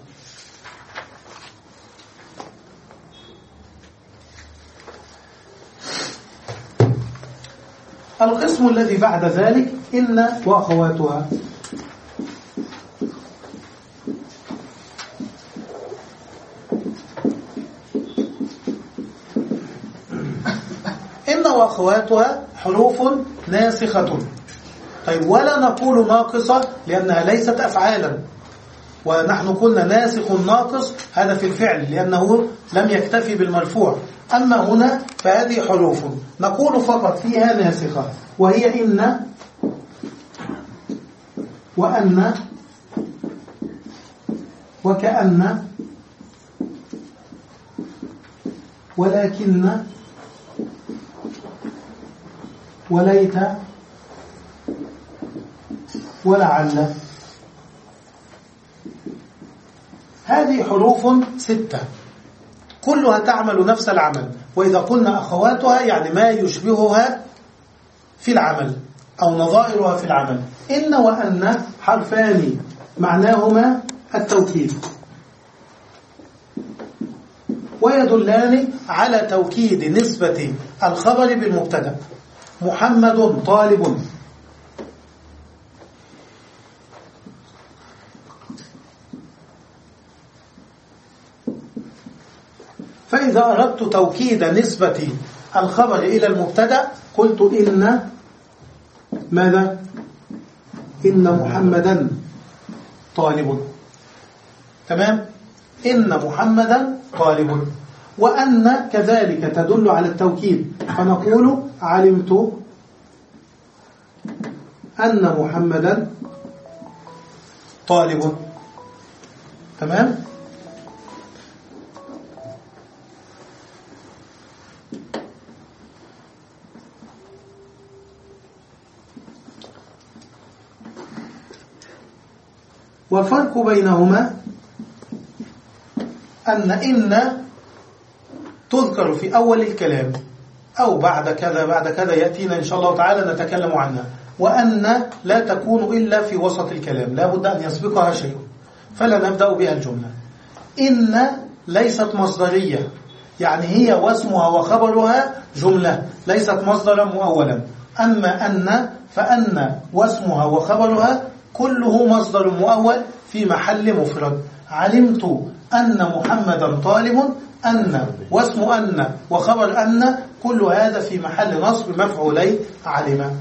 Speaker 3: القسم الذي بعد ذلك إن وأخواتها. إن وأخواتها حروف ناسخة. طيب، ولا نقول ناقصة لأنها ليست أفعالا، ونحن قلنا ناسخ ناقص هذا في الفعل لأنه لم يكتفي بالمرفوع. أما هنا فهذه حروف نقول فقط فيها ناسخة، وهي إن وأن وكأن ولكن وليت ولعل. هذه حروف ستة كلها تعمل نفس العمل، وإذا قلنا أخواتها يعني ما يشبهها في العمل أو نظائرها في العمل. إن وأن حرفان معناهما التوكيد، ويدلان على توكيد نسبة الخبر بالمبتدأ. محمد طالب. فإذا أردت توكيد نسبة الخبر إلى المبتدأ قلت إن ماذا؟ إن محمدا طالب. تمام؟ إن محمدا طالب. وأن كذلك تدل على التوكيد، فنقول علمت أن محمدا طالب. تمام؟ والفرق بينهما أن إن تذكر في أول الكلام أو بعد كذا بعد كذا يأتينا إن شاء الله تعالى نتكلم عنها، وأن لا تكون إلا في وسط الكلام، لا بد أن يسبقها شيء، فلا نبدأ بها الجملة. إن ليست مصدرية، يعني هي واسمها وخبرها جملة، ليست مصدرا مؤولا. أما أن فأن واسمها وخبرها كله مصدر مؤول في محل مفرد. علمت أن محمدا طالب، أن واسم أن وخبر أن كل هذا في محل نصب مفعولي علم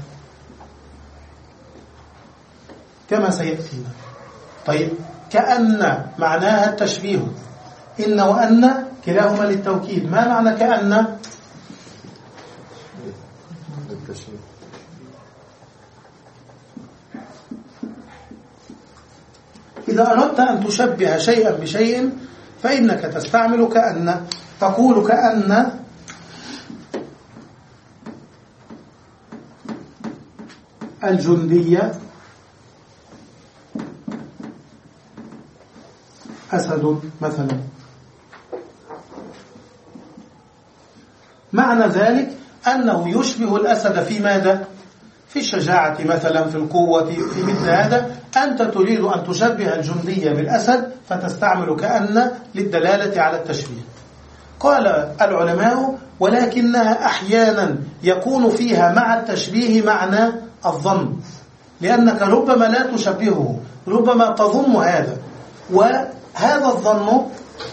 Speaker 3: كما سيأتينا. طيب، كأن معناها التشبيه، إن وأن كلاهما للتوكيد. ما معنى كأن؟ إذا أردت أن تشبه شيئا بشيء فإنك تستعمل كأن، تقول كأن الجندية أسد مثلا. معنى ذلك أنه يشبه الأسد في ماذا؟ في الشجاعة مثلا، في القوة، في مثل هذا. أنت تريد أن تشبه الجندية بالأسد فتستعمل كأن للدلالة على التشبيه. قال العلماء: ولكنها أحيانا يكون فيها مع التشبيه معنى الظن، لأنك ربما لا تشبهه، ربما تظن هذا، وهذا الظن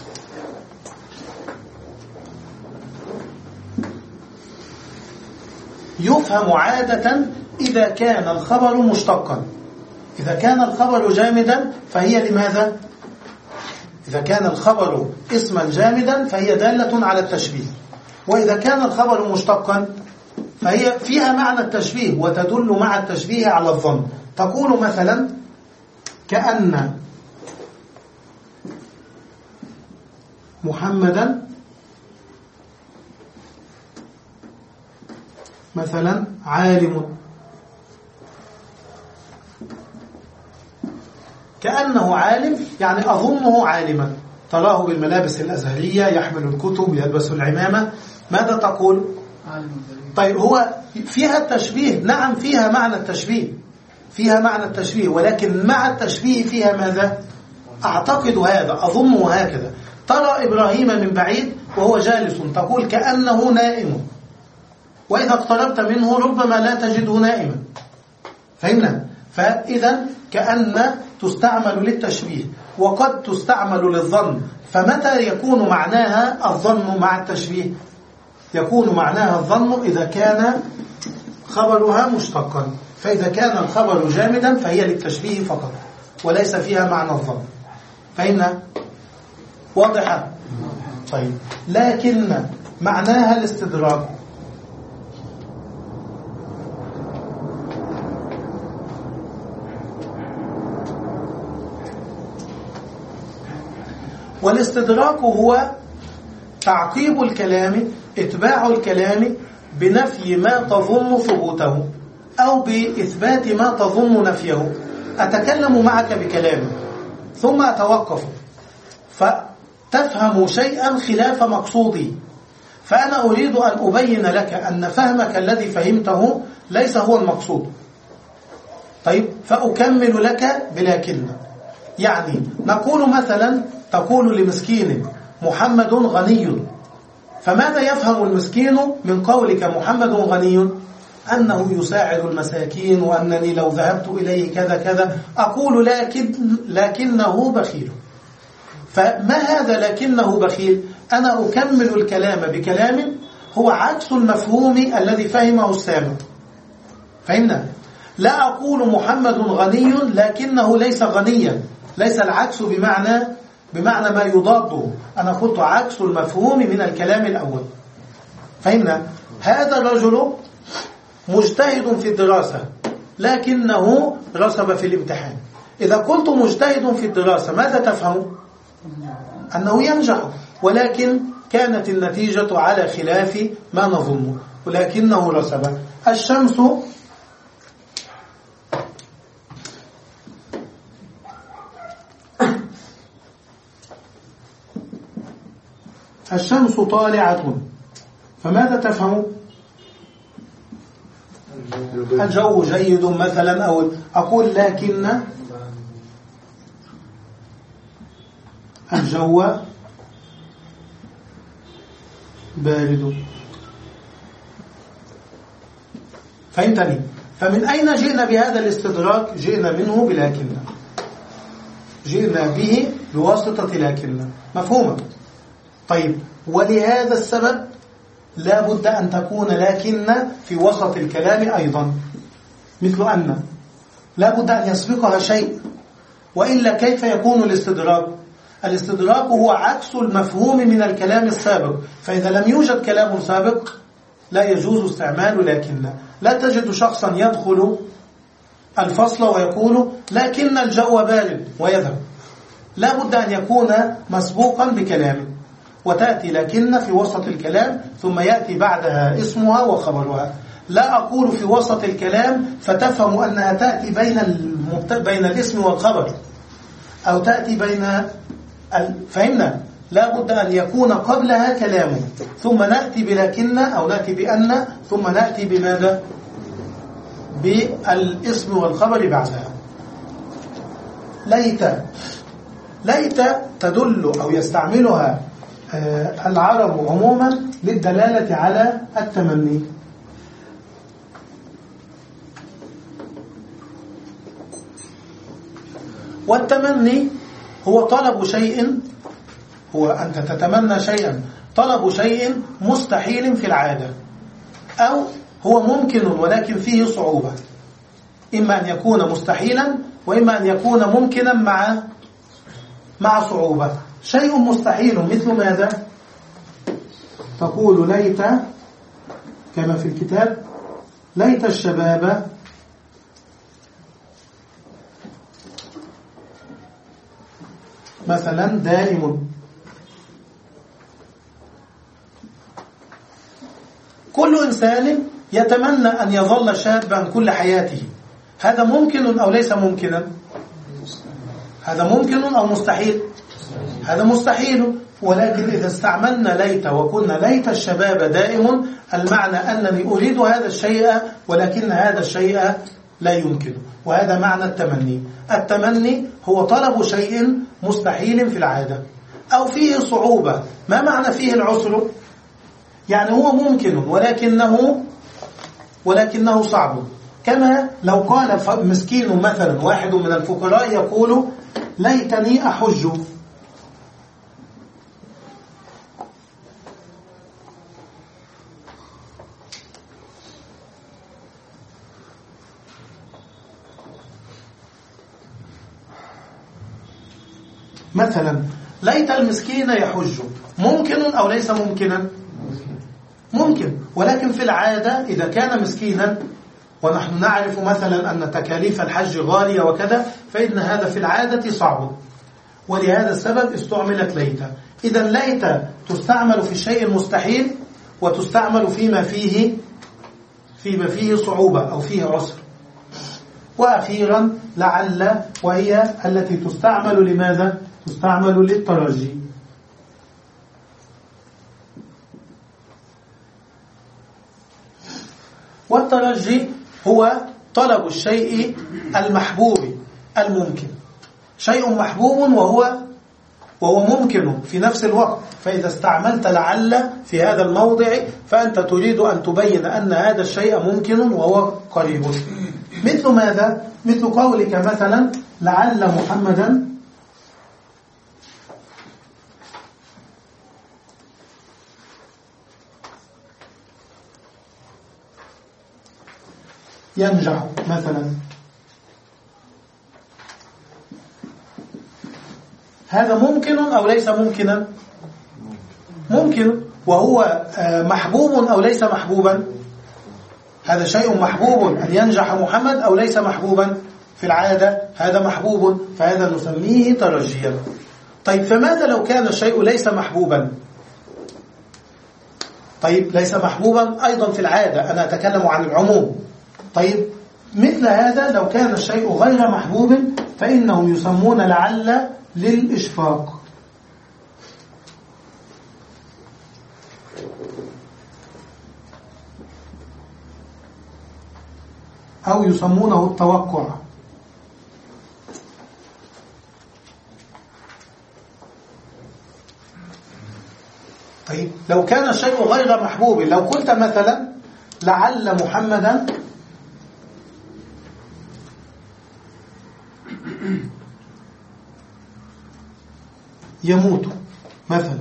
Speaker 3: يفهم عادة إذا كان الخبر مشتقا. إذا كان الخبر جامدا فهي لماذا؟ إذا كان الخبر اسما جامدا فهي دالة على التشبيه، وإذا كان الخبر مشتقا فهي فيها معنى التشبيه وتدل مع التشبيه على الظن. تقول مثلا كأن محمدا مثلا عالم، كأنه عالم يعني أظنه عالما، تراه بالملابس الأزهرية، يحمل الكتب، يلبس العمامة. ماذا تقول؟ طيب، هو فيها التشبيه، نعم فيها معنى التشبيه، فيها معنى التشبيه، ولكن مع التشبيه فيها ماذا؟ أعتقد هذا، أظنه هكذا. ترى إبراهيم من بعيد وهو جالس، تقول كأنه نائم، وإذا اقتربت منه ربما لا تجده نائما. فهمنا؟ فإذا كأن تستعمل للتشبيه وقد تستعمل للظن. فمتى يكون معناها الظن مع التشبيه؟ يكون معناها الظن إذا كان خبرها مشتقا، فإذا كان الخبر جامدا فهي للتشبيه فقط وليس فيها معنى الظن. فهمنا؟ واضحة؟ طيب، لكن معناها الاستدراك. والاستدراك هو تعقيب الكلام اتباع الكلام بنفي ما تظن ثبوته أو بإثبات ما تظن نفيه. أتكلم معك بكلام ثم أتوقف فتفهم شيئا خلاف مقصودي، فأنا أريد أن أبين لك أن فهمك الذي فهمته ليس هو المقصود. طيب، فأكمل لك بلكن. يعني نقول مثلا، تقول لمسكين محمد غني، فماذا يفهم المسكين من قولك محمد غني؟ أنه يساعد المساكين، وأنني لو ذهبت إليه كذا كذا. أقول لكن لكنه بخيل. فما هذا لكنه بخيل؟ أنا أكمل الكلام بكلام هو عكس المفهوم الذي فهمه السامع. فهمنا؟ لا أقول محمد غني لكنه ليس غنيا، ليس العكس بمعنى بمعنى ما يضاده. أنا قلت عكس المفهوم من الكلام الأول. فهمنا؟ هذا الرجل مجتهد في الدراسة لكنه رسب في الامتحان. إذا قلت مجتهد في الدراسة ماذا تفهم؟ أنه ينجح، ولكن كانت النتيجة على خلاف ما نظن، ولكنه رسب. الشمس الشمس طالعة، فماذا تفهم؟ الجو جيد مثلا، أو أقول لكن الجو بارد. فهمتني؟ فمن أين جئنا بهذا الاستدراك؟ جئنا منه بلكن، جئنا به بواسطة لكن. مفهومة؟ طيب، ولهذا السبب لا بد أن تكون لكن في وسط الكلام أيضا، مثل أن لا بد أن يسبقها شيء، وإلا كيف يكون الاستدراك؟ الاستدراك هو عكس المفهوم من الكلام السابق. فإذا لم يوجد كلام سابق لا يجوز استعمال لكن. لا تجد شخصا يدخل الفصل ويقول لكن الجو بارد ويذهب. لا بد أن يكون مسبوقا بكلام، وتأتي لكن في وسط الكلام ثم يأتي بعدها اسمها وخبرها. لا أقول في وسط الكلام فتفهم أنها تأتي بين المبت... بين الاسم والخبر، أو تأتي بين ال... فهمنا؟ لا بد أن يكون قبلها كلام، ثم نأتي بلكن أو نأتي بأن، ثم نأتي بماذا؟ بالاسم والخبر بعدها. ليت ليت تدل أو يستعملها العرب عموما للدلالة على التمني. والتمني هو طلب شيء، هو أنت تتمنى شيئا، طلب شيء مستحيل في العادة، أو هو ممكن ولكن فيه صعوبة. إما أن يكون مستحيلا، وإما أن يكون ممكنا مع مع صعوبة. شيء مستحيل مثل ماذا؟ تقول ليت، كما في الكتاب، ليت الشباب مثلا دائم. كل إنسان يتمنى أن يظل شابا كل حياته. هذا ممكن أو ليس ممكنا؟ هذا ممكن أو مستحيل؟ هذا مستحيل. ولكن إذا استعملنا ليت وقلنا ليت الشباب دائم، المعنى أنني أريد هذا الشيء ولكن هذا الشيء لا يمكن. وهذا معنى التمني. التمني هو طلب شيء مستحيل في العادة أو فيه صعوبة. ما معنى فيه العسر؟ يعني هو ممكن ولكنه ولكنه صعب. كما لو قال مسكين مثلا، واحد من الفقراء يقول ليتني أحج، مثلا ليت المسكين يحج، ممكن أو ليس ممكنا؟ ممكن، ولكن في العادة إذا كان مسكينا، ونحن نعرف مثلا أن تكاليف الحج غالية وكذا، فإن هذا في العادة صعب. ولهذا السبب استعملت ليت. إذا ليت تستعمل في الشيء المستحيل وتستعمل فيما فيه فيما فيه صعوبة أو فيه عسر. وأخيرا لعل، وهي التي تستعمل لماذا؟ تستعمل للترجي. والترجي هو طلب الشيء المحبوب الممكن، شيء محبوب وهو وهو ممكن في نفس الوقت، فإذا استعملت لعل في هذا الموضع فأنت تريد أن تبين أن هذا الشيء ممكن وهو قريب. مثل ماذا؟ مثل قولك مثلا لعل محمدا ينجح مثلا. هذا ممكن أو ليس ممكنا؟ ممكن، وهو محبوب أو ليس محبوبا؟ هذا شيء محبوب أن ينجح محمد أو ليس محبوبا؟ في العادة هذا محبوب، فهذا نسميه ترجيا. طيب فماذا لو كان الشيء ليس محبوبا؟ طيب ليس محبوبا أيضا في العادة، أنا أتكلم عن العموم. طيب مثل هذا لو كان الشيء غير محبوب فإنهم يسمون لعل للإشفاق، أو يسمونه التوقع. طيب لو كان الشيء غير محبوب، لو قلت مثلا لعل محمدا يموت مثلا،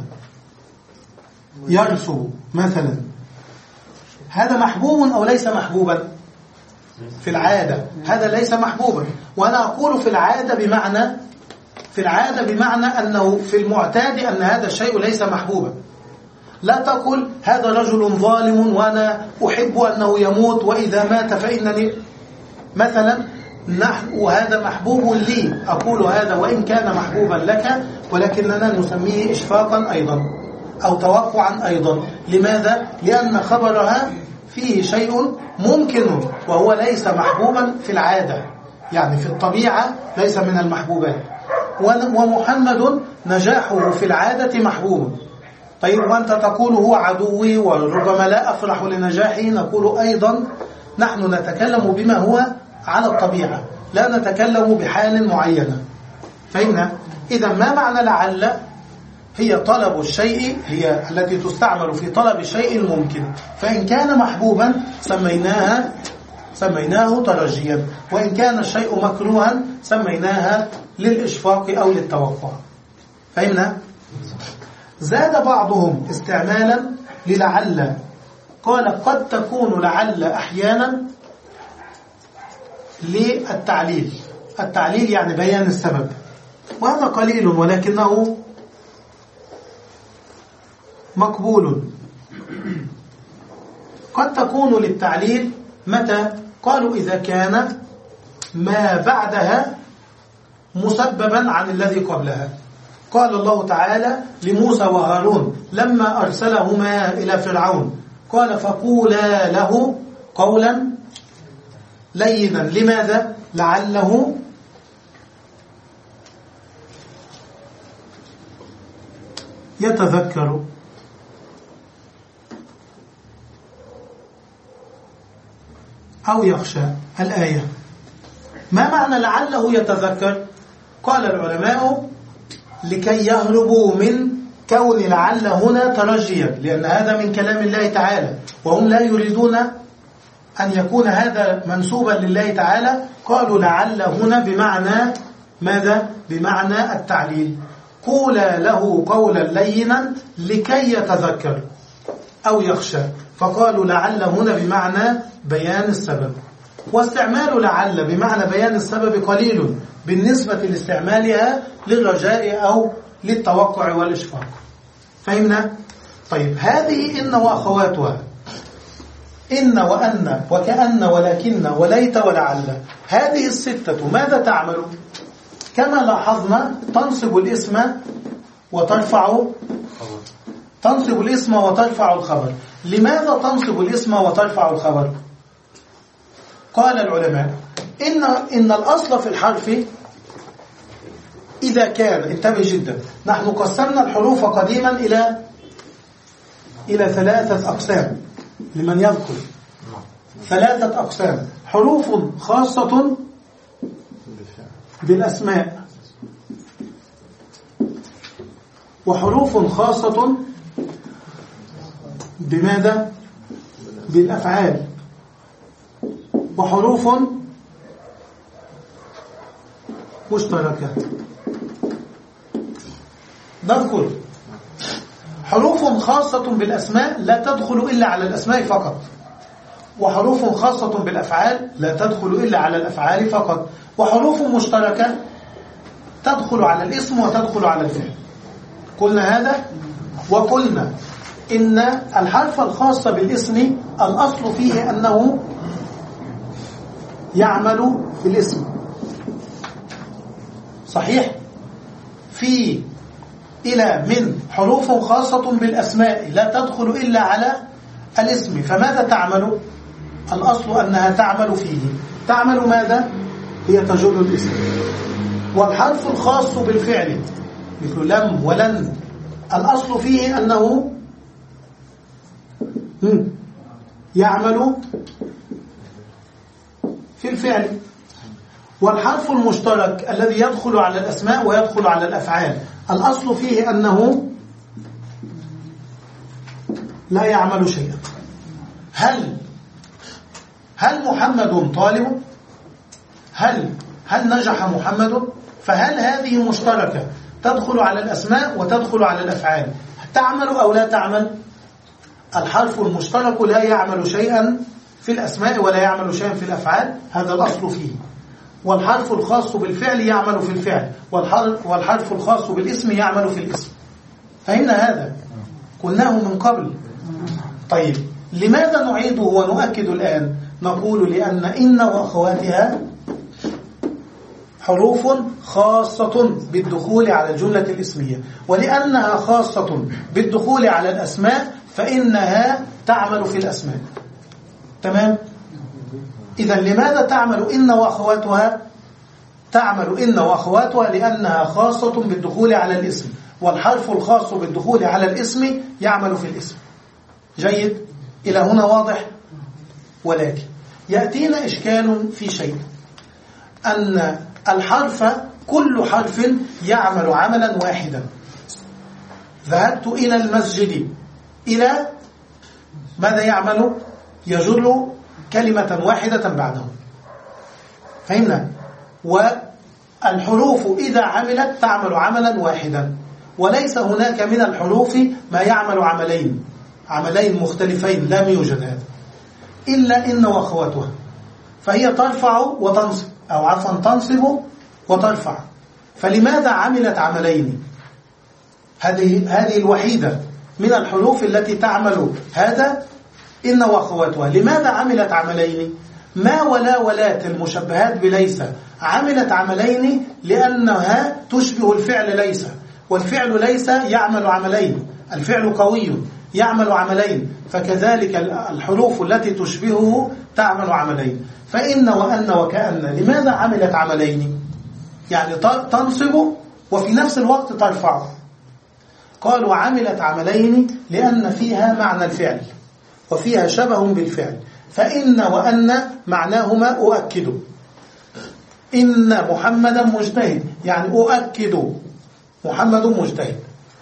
Speaker 3: يرسو مثلا، هذا محبوب أو ليس محبوبا؟ في العادة هذا ليس محبوبا. وأنا أقول في العادة بمعنى في العادة بمعنى أنه في المعتاد أن هذا الشيء ليس محبوبا. لا تقل هذا رجل ظالم وأنا أحب أنه يموت وإذا مات فإنني مثلا نحن وهذا محبوب لي، أقول هذا وإن كان محبوبا لك ولكننا نسميه إشفاقا أيضا أو توقعا أيضا. لماذا؟ لأن خبرها فيه شيء ممكن وهو ليس محبوبا في العادة، يعني في الطبيعة ليس من المحبوبات. ومحمد نجاحه في العادة محبوب. طيب وأنت تقول هو عدوي وربما لا أفرح لنجاحه، نقول أيضا نحن نتكلم بما هو على الطبيعة، لا نتكلم بحال معينة. فهمنا؟ إذا ما معنى لعل؟ هي طلب الشيء، هي التي تستعمل في طلب الشيء الممكن، فإن كان محبوبا سميناها سميناه ترجيا، وإن كان الشيء مكروها سميناها للإشفاق أو للتوقع. فهمنا؟ زاد بعضهم استعمالا للعل، قال قد تكون لعل أحيانا للتعليل. التعليل يعني بيان السبب، وهذا قليل ولكنه مقبول. قد تكون للتعليل متى؟ قالوا إذا كان ما بعدها مسببا عن الذي قبلها. قال الله تعالى لموسى وهارون لما أرسلهما إلى فرعون قال فقولا له قولا لينا. لماذا؟ لعله يتذكر أو يخشى. الآية ما معنى لعله يتذكر؟ قال العلماء لكي يهربوا من كون لعل هنا ترجيا، لأن هذا من كلام الله تعالى وهم لا يريدون أن يكون هذا منسوبا لله تعالى. قالوا لعل هنا بمعنى ماذا؟ بمعنى التعليل. قولا له قولا لينا لكي يتذكر أو يخشى، فقالوا لعل هنا بمعنى بيان السبب. واستعمال لعل بمعنى بيان السبب قليل بالنسبة لاستعمالها للرجاء أو للتوقع والإشفاق. فهمنا؟ طيب هذه إن وأخواتها، إن وأن وكأن ولكن وليت ولعل، هذه الستة ماذا تعمل؟ كما لاحظنا تنصب الاسم وترفع، تنصب الاسم وترفع الخبر. لماذا تنصب الاسم وترفع الخبر؟ قال العلماء إن, إن الأصل في الحرف إذا كان، انتبه جدا، نحن قسمنا الحروف قديما إلى إلى ثلاثة أقسام لمن يذكر، ثلاثة أقسام: حروف خاصة بالأسماء، وحروف خاصة بماذا؟ بالأفعال، وحروف مشتركة. نذكر حروف خاصة بالأسماء لا تدخل إلا على الأسماء فقط، وحروف خاصة بالأفعال لا تدخل إلا على الأفعال فقط، وحروف مشتركة تدخل على الاسم وتدخل على الفعل. قلنا هذا، وقلنا إن الحرف الخاص بالاسم الأصل فيه أنه يعمل في الاسم، صحيح؟ في إلى من حروف خاصة بالأسماء لا تدخل إلا على الاسم، فماذا تعمل؟ الأصل أنها تعمل فيه. تعمل ماذا؟ هي تجر الاسم. والحرف الخاص بالفعل مثل لم ولن الأصل فيه أنه يعمل في الفعل. والحرف المشترك الذي يدخل على الأسماء ويدخل على الأفعال الأصل فيه أنه لا يعمل شيئا. هل هل محمد طالب؟ هل هل نجح محمد؟ فهل هذه مشتركة تدخل على الأسماء وتدخل على الأفعال، تعمل أو لا تعمل؟ الحرف المشترك لا يعمل شيئا في الأسماء ولا يعمل شيئا في الأفعال، هذا الأصل فيه. والحرف الخاص بالفعل يعمل في الفعل، والحرف الخاص بالاسم يعمل في الاسم. فهمنا هذا؟ قلناه من قبل. طيب لماذا نعيده ونؤكد الآن؟ نقول لأن إن وأخواتها حروف خاصة بالدخول على الجملة الاسمية، ولأنها خاصة بالدخول على الأسماء فإنها تعمل في الأسماء. تمام؟ إذا لماذا تعمل إن وأخواتها؟ تعمل إن وأخواتها لأنها خاصة بالدخول على الاسم، والحرف الخاص بالدخول على الاسم يعمل في الاسم. جيد؟ إلى هنا واضح؟ ولكن يأتينا إشكال في شيء، أن الحرف كل حرف يعمل عملا واحدا. ذهبت إلى المسجد، إلى ماذا يعمل؟ يجر كلمة واحدة بعده. فهمنا؟ والحروف إذا عملت تعمل عملا واحدا، وليس هناك من الحروف ما يعمل عملين عملين مختلفين، لم يوجد هذا إلا إن وأخواتها، فهي ترفع وتنصب، أو عفوا تنصب وترفع. فلماذا عملت عملين؟ هذه هذه الوحيدة من الحروف التي تعمل هذا إن وأخواتها. لماذا عملت عملين؟ ما ولا ولات المشبهات بليس عملت عملين لأنها تشبه الفعل ليس، والفعل ليس يعمل عملين، الفعل قوي يعمل عملين، فكذلك الحروف التي تشبهه تعمل عملين. فإن وأن وكأن لماذا عملت عملين؟ يعني تنصب وفي نفس الوقت ترفع. قالوا عملت عملين لأن فيها معنى الفعل وفيها شبه بالفعل. فإن وأن معناهما أؤكد، إن محمدا مجتهد يعني أؤكد محمد مجتهد،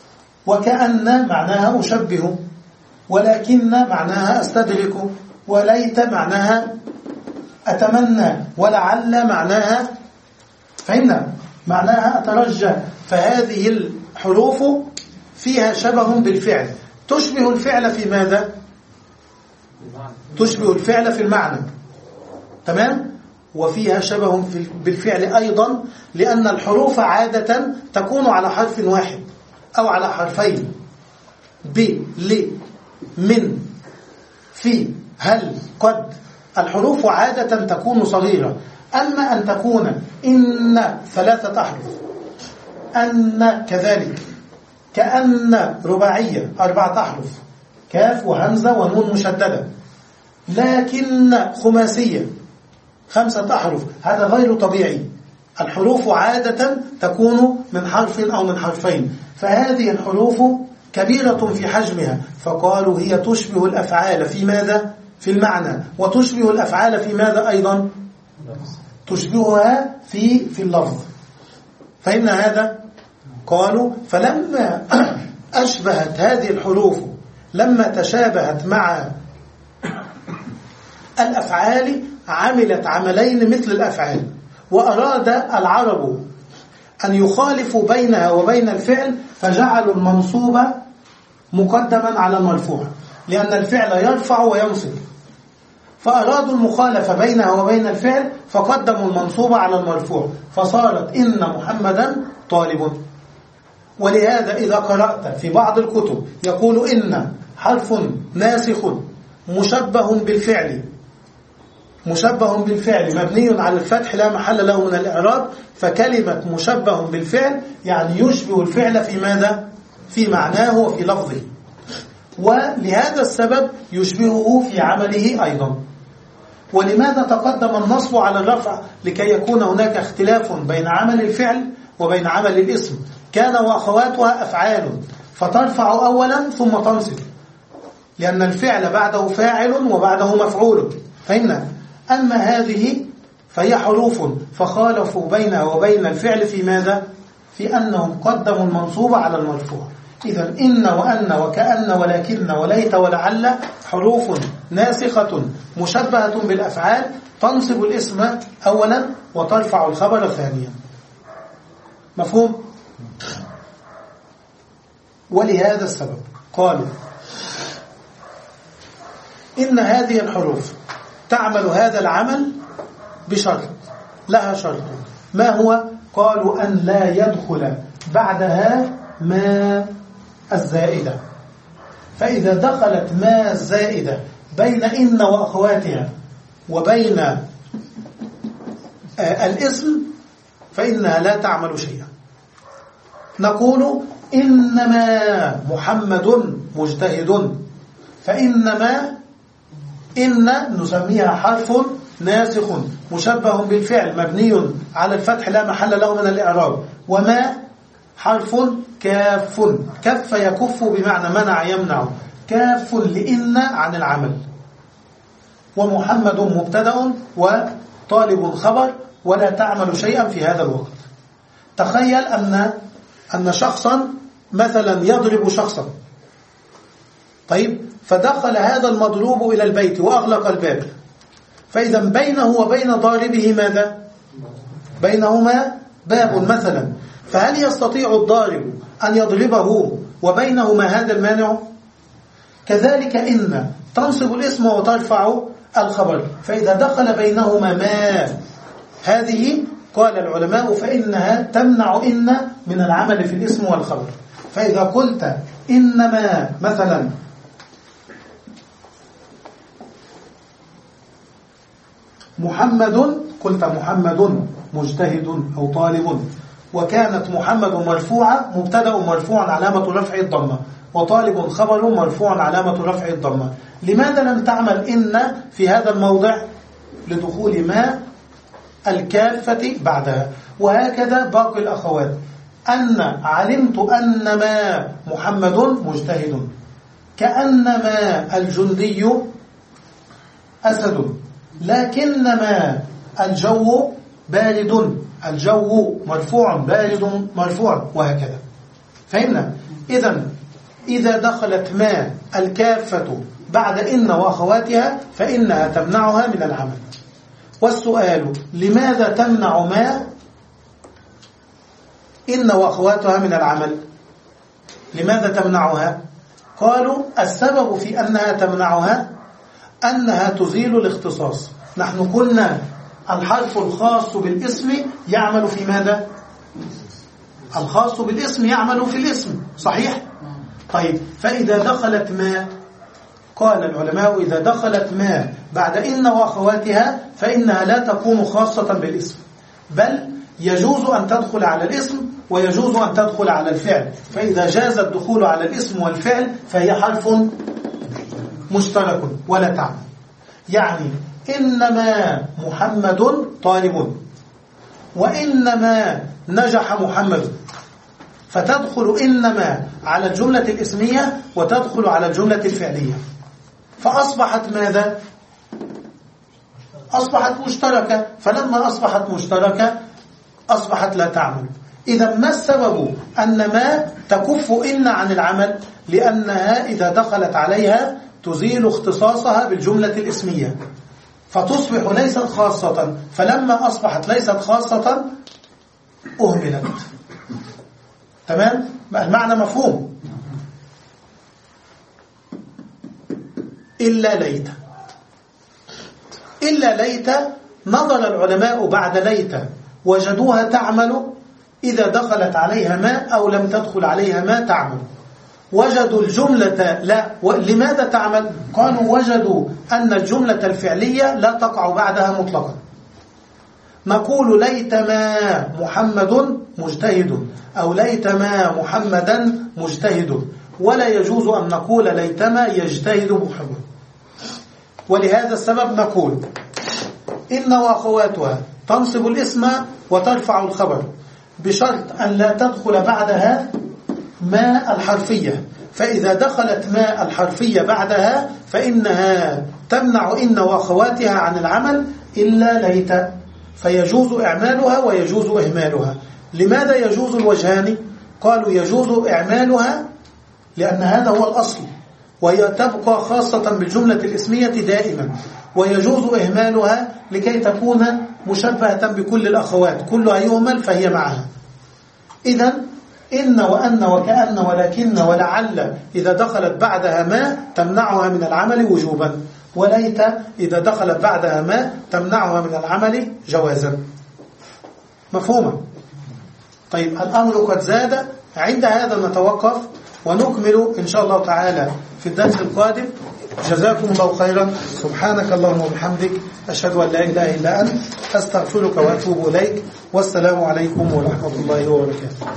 Speaker 3: وكأن معناها أشبه، ولكن معناها أستدرك، وليت معناها أتمنى، ولعل معناها فهمنا معناها أترجى. فهذه الحروف فيها شبه بالفعل، تشبه الفعل في ماذا؟ تشبه الفعل في المعنى. تمام؟ وفيها شبه بالفعل أيضا، لأن الحروف عادة تكون على حرف واحد أو على حرفين، ب، ل، من، في، هل، قد. الحروف عادة تكون صغيرة. أما أن تكون إن ثلاثة أحرف، أن كذلك، كأن رباعية أربعة أحرف، كاف وهمزة ونون مشددة. لكن خماسية خمسة أحرف، هذا غير طبيعي. الحروف عادة تكون من حرف أو من حرفين، فهذه الحروف كبيرة في حجمها، فقالوا هي تشبه الأفعال في ماذا؟ في المعنى، وتشبه الأفعال في ماذا أيضا؟ تشبهها في في اللفظ. فإن هذا قالوا فلما أشبهت هذه الحروف، لما تشابهت مع الأفعال عملت عملين مثل الأفعال، وأراد العرب أن يخالفوا بينها وبين الفعل، فجعلوا المنصوب مقدما على المرفوع، لأن الفعل يرفع وينصب، فأرادوا المخالفة بينها وبين الفعل فقدموا المنصوب على المرفوع، فصارت إن محمدا طالب. ولهذا إذا قرأت في بعض الكتب يقول إن حرف ناسخ مشبه بالفعل، مشبه بالفعل مبني على الفتح لا محل له من الإعراب، فكلمة مشبه بالفعل يعني يشبه الفعل في ماذا؟ في معناه وفي لفظه، ولهذا السبب يشبهه في عمله أيضا. ولماذا تقدم النصب على الرفع؟ لكي يكون هناك اختلاف بين عمل الفعل وبين عمل الاسم. كان وأخواتها أفعال، فترفع أولا ثم تنصب، لأن الفعل بعده فاعل وبعده مفعول، فإن أما هذه فهي حروف، فخالفوا بينها وبين الفعل في ماذا؟ في أنهم قدموا المنصوب على المرفوع. إذا إن وأن وكأن ولكن وليت ولعل حروف ناسخة مشبهة بالأفعال، تنصب الاسم أولا وترفع الخبر ثانيا. مفهوم؟ ولهذا السبب قالوا إن هذه الحروف تعمل هذا العمل بشرط، لها شرط. ما هو؟ قالوا أن لا يدخل بعدها ما الزائدة. فإذا دخلت ما الزائدة بين إن وأخواتها وبين الاسم فإنها لا تعمل شيئا. نقول إنما محمد مجتهد، فإنما إن نسميها حرف ناسخ مشبه بالفعل مبني على الفتح لا محل له من الإعراب، وما حرف كاف، كف يكف بمعنى منع يمنع، كاف لإن عن العمل. ومحمد مبتدأ وطالب خبر، ولا تعمل شيئا في هذا الوقت. تخيل أن أن شخصا مثلا يضرب شخصا، طيب، فدخل هذا المضروب إلى البيت وأغلق الباب، فإذا بينه وبين ضاربه ماذا؟ بينهما باب مثلا، فهل يستطيع الضارب أن يضربه وبينهما هذا المانع؟ كذلك إن تنصب الاسم وترفع الخبر، فإذا دخل بينهما ما هذه قال العلماء فإنها تمنع إن من العمل في الاسم والخبر. فإذا قلت إنما مثلا محمد، قلت محمد مجتهد أو طالب، وكانت محمد مرفوعة، مبتدأ مرفوعا علامة رفع الضمة، وطالب خبر مرفوعا علامة رفع الضمة. لماذا لم تعمل إن في هذا الموضع؟ لدخول ما الكافة بعدها. وهكذا باقي الأخوات، أن علمت أن ما محمد مجتهد، كأنما الجندي أسد، لكنما الجو بارد، الجو مرفوع بارد مرفوع، وهكذا. فهمنا؟ إذن إذا دخلت ما الكافة بعد إن وأخواتها فإنها تمنعها من العمل. والسؤال لماذا تمنع ما إن وأخواتها من العمل؟ لماذا تمنعها؟ قالوا السبب في أنها تمنعها أنها تزيل الاختصاص. نحن قلنا الحرف الخاص بالاسم يعمل في ماذا؟ الخاص بالاسم يعمل في الاسم، صحيح؟ طيب، فإذا دخلت ما، قال العلماء إذا دخلت ما بعد إن وأخواتها فإنها لا تكون خاصة بالاسم، بل يجوز أن تدخل على الاسم ويجوز أن تدخل على الفعل، فإذا جاز الدخول على الاسم والفعل فهي حرف مشترك ولا تعمل. يعني إنما محمد طالب، وإنما نجح محمد، فتدخل إنما على الجملة الاسمية وتدخل على الجملة الفعلية، فأصبحت ماذا؟ أصبحت مشتركة. فلما أصبحت مشتركة أصبحت لا تعمل. إذا ما السبب أن ما تكف إن عن العمل؟ لأنها إذا دخلت عليها تزيل اختصاصها بالجملة الاسمية فتصبح ليست خاصة، فلما أصبحت ليست خاصة أهملت. تمام؟ المعنى مفهوم. إلا ليت، إلا ليت نظر العلماء بعد ليت وجدوها تعمل إذا دخلت عليها ما أو لم تدخل عليها ما تعمل. وجدوا الجملة لا، لماذا تعمل؟ قالوا وجدوا أن الجملة الفعلية لا تقع بعدها مطلقا. نقول ليتما محمد مجتهد، أو ليتما محمدا مجتهد، ولا يجوز أن نقول ليتما يجتهد محمد. ولهذا السبب نقول إن وأخواتها تنصب الاسم وترفع الخبر بشرط أن لا تدخل بعدها ما الحرفية، فإذا دخلت ما الحرفية بعدها فإنها تمنع إن وأخواتها عن العمل إلا ليت، فيجوز إعمالها ويجوز إهمالها. لماذا يجوز الوجهان؟ قالوا يجوز إعمالها لأن هذا هو الأصل وهي تبقى خاصة بالجملة الاسمية دائما، ويجوز إهمالها لكي تكون مشبهة بكل الأخوات، كلها يهمل فهي معها. إذن إن وأن وكأن ولكن ولعل إذا دخلت بعدها ما تمنعها من العمل وجوبا، وليت إذا دخلت بعدها ما تمنعها من العمل جوازا. مفهومة؟ طيب الأمر قد زاد. عند هذا نتوقف ونكمل إن شاء الله تعالى في الدرس القادم. جزاكم الله خيرا. سبحانك اللهم وبحمدك، أشهد أن لا إله إلا أنت، أستغفرك وأتوب إليك، والسلام عليكم ورحمة الله وبركاته.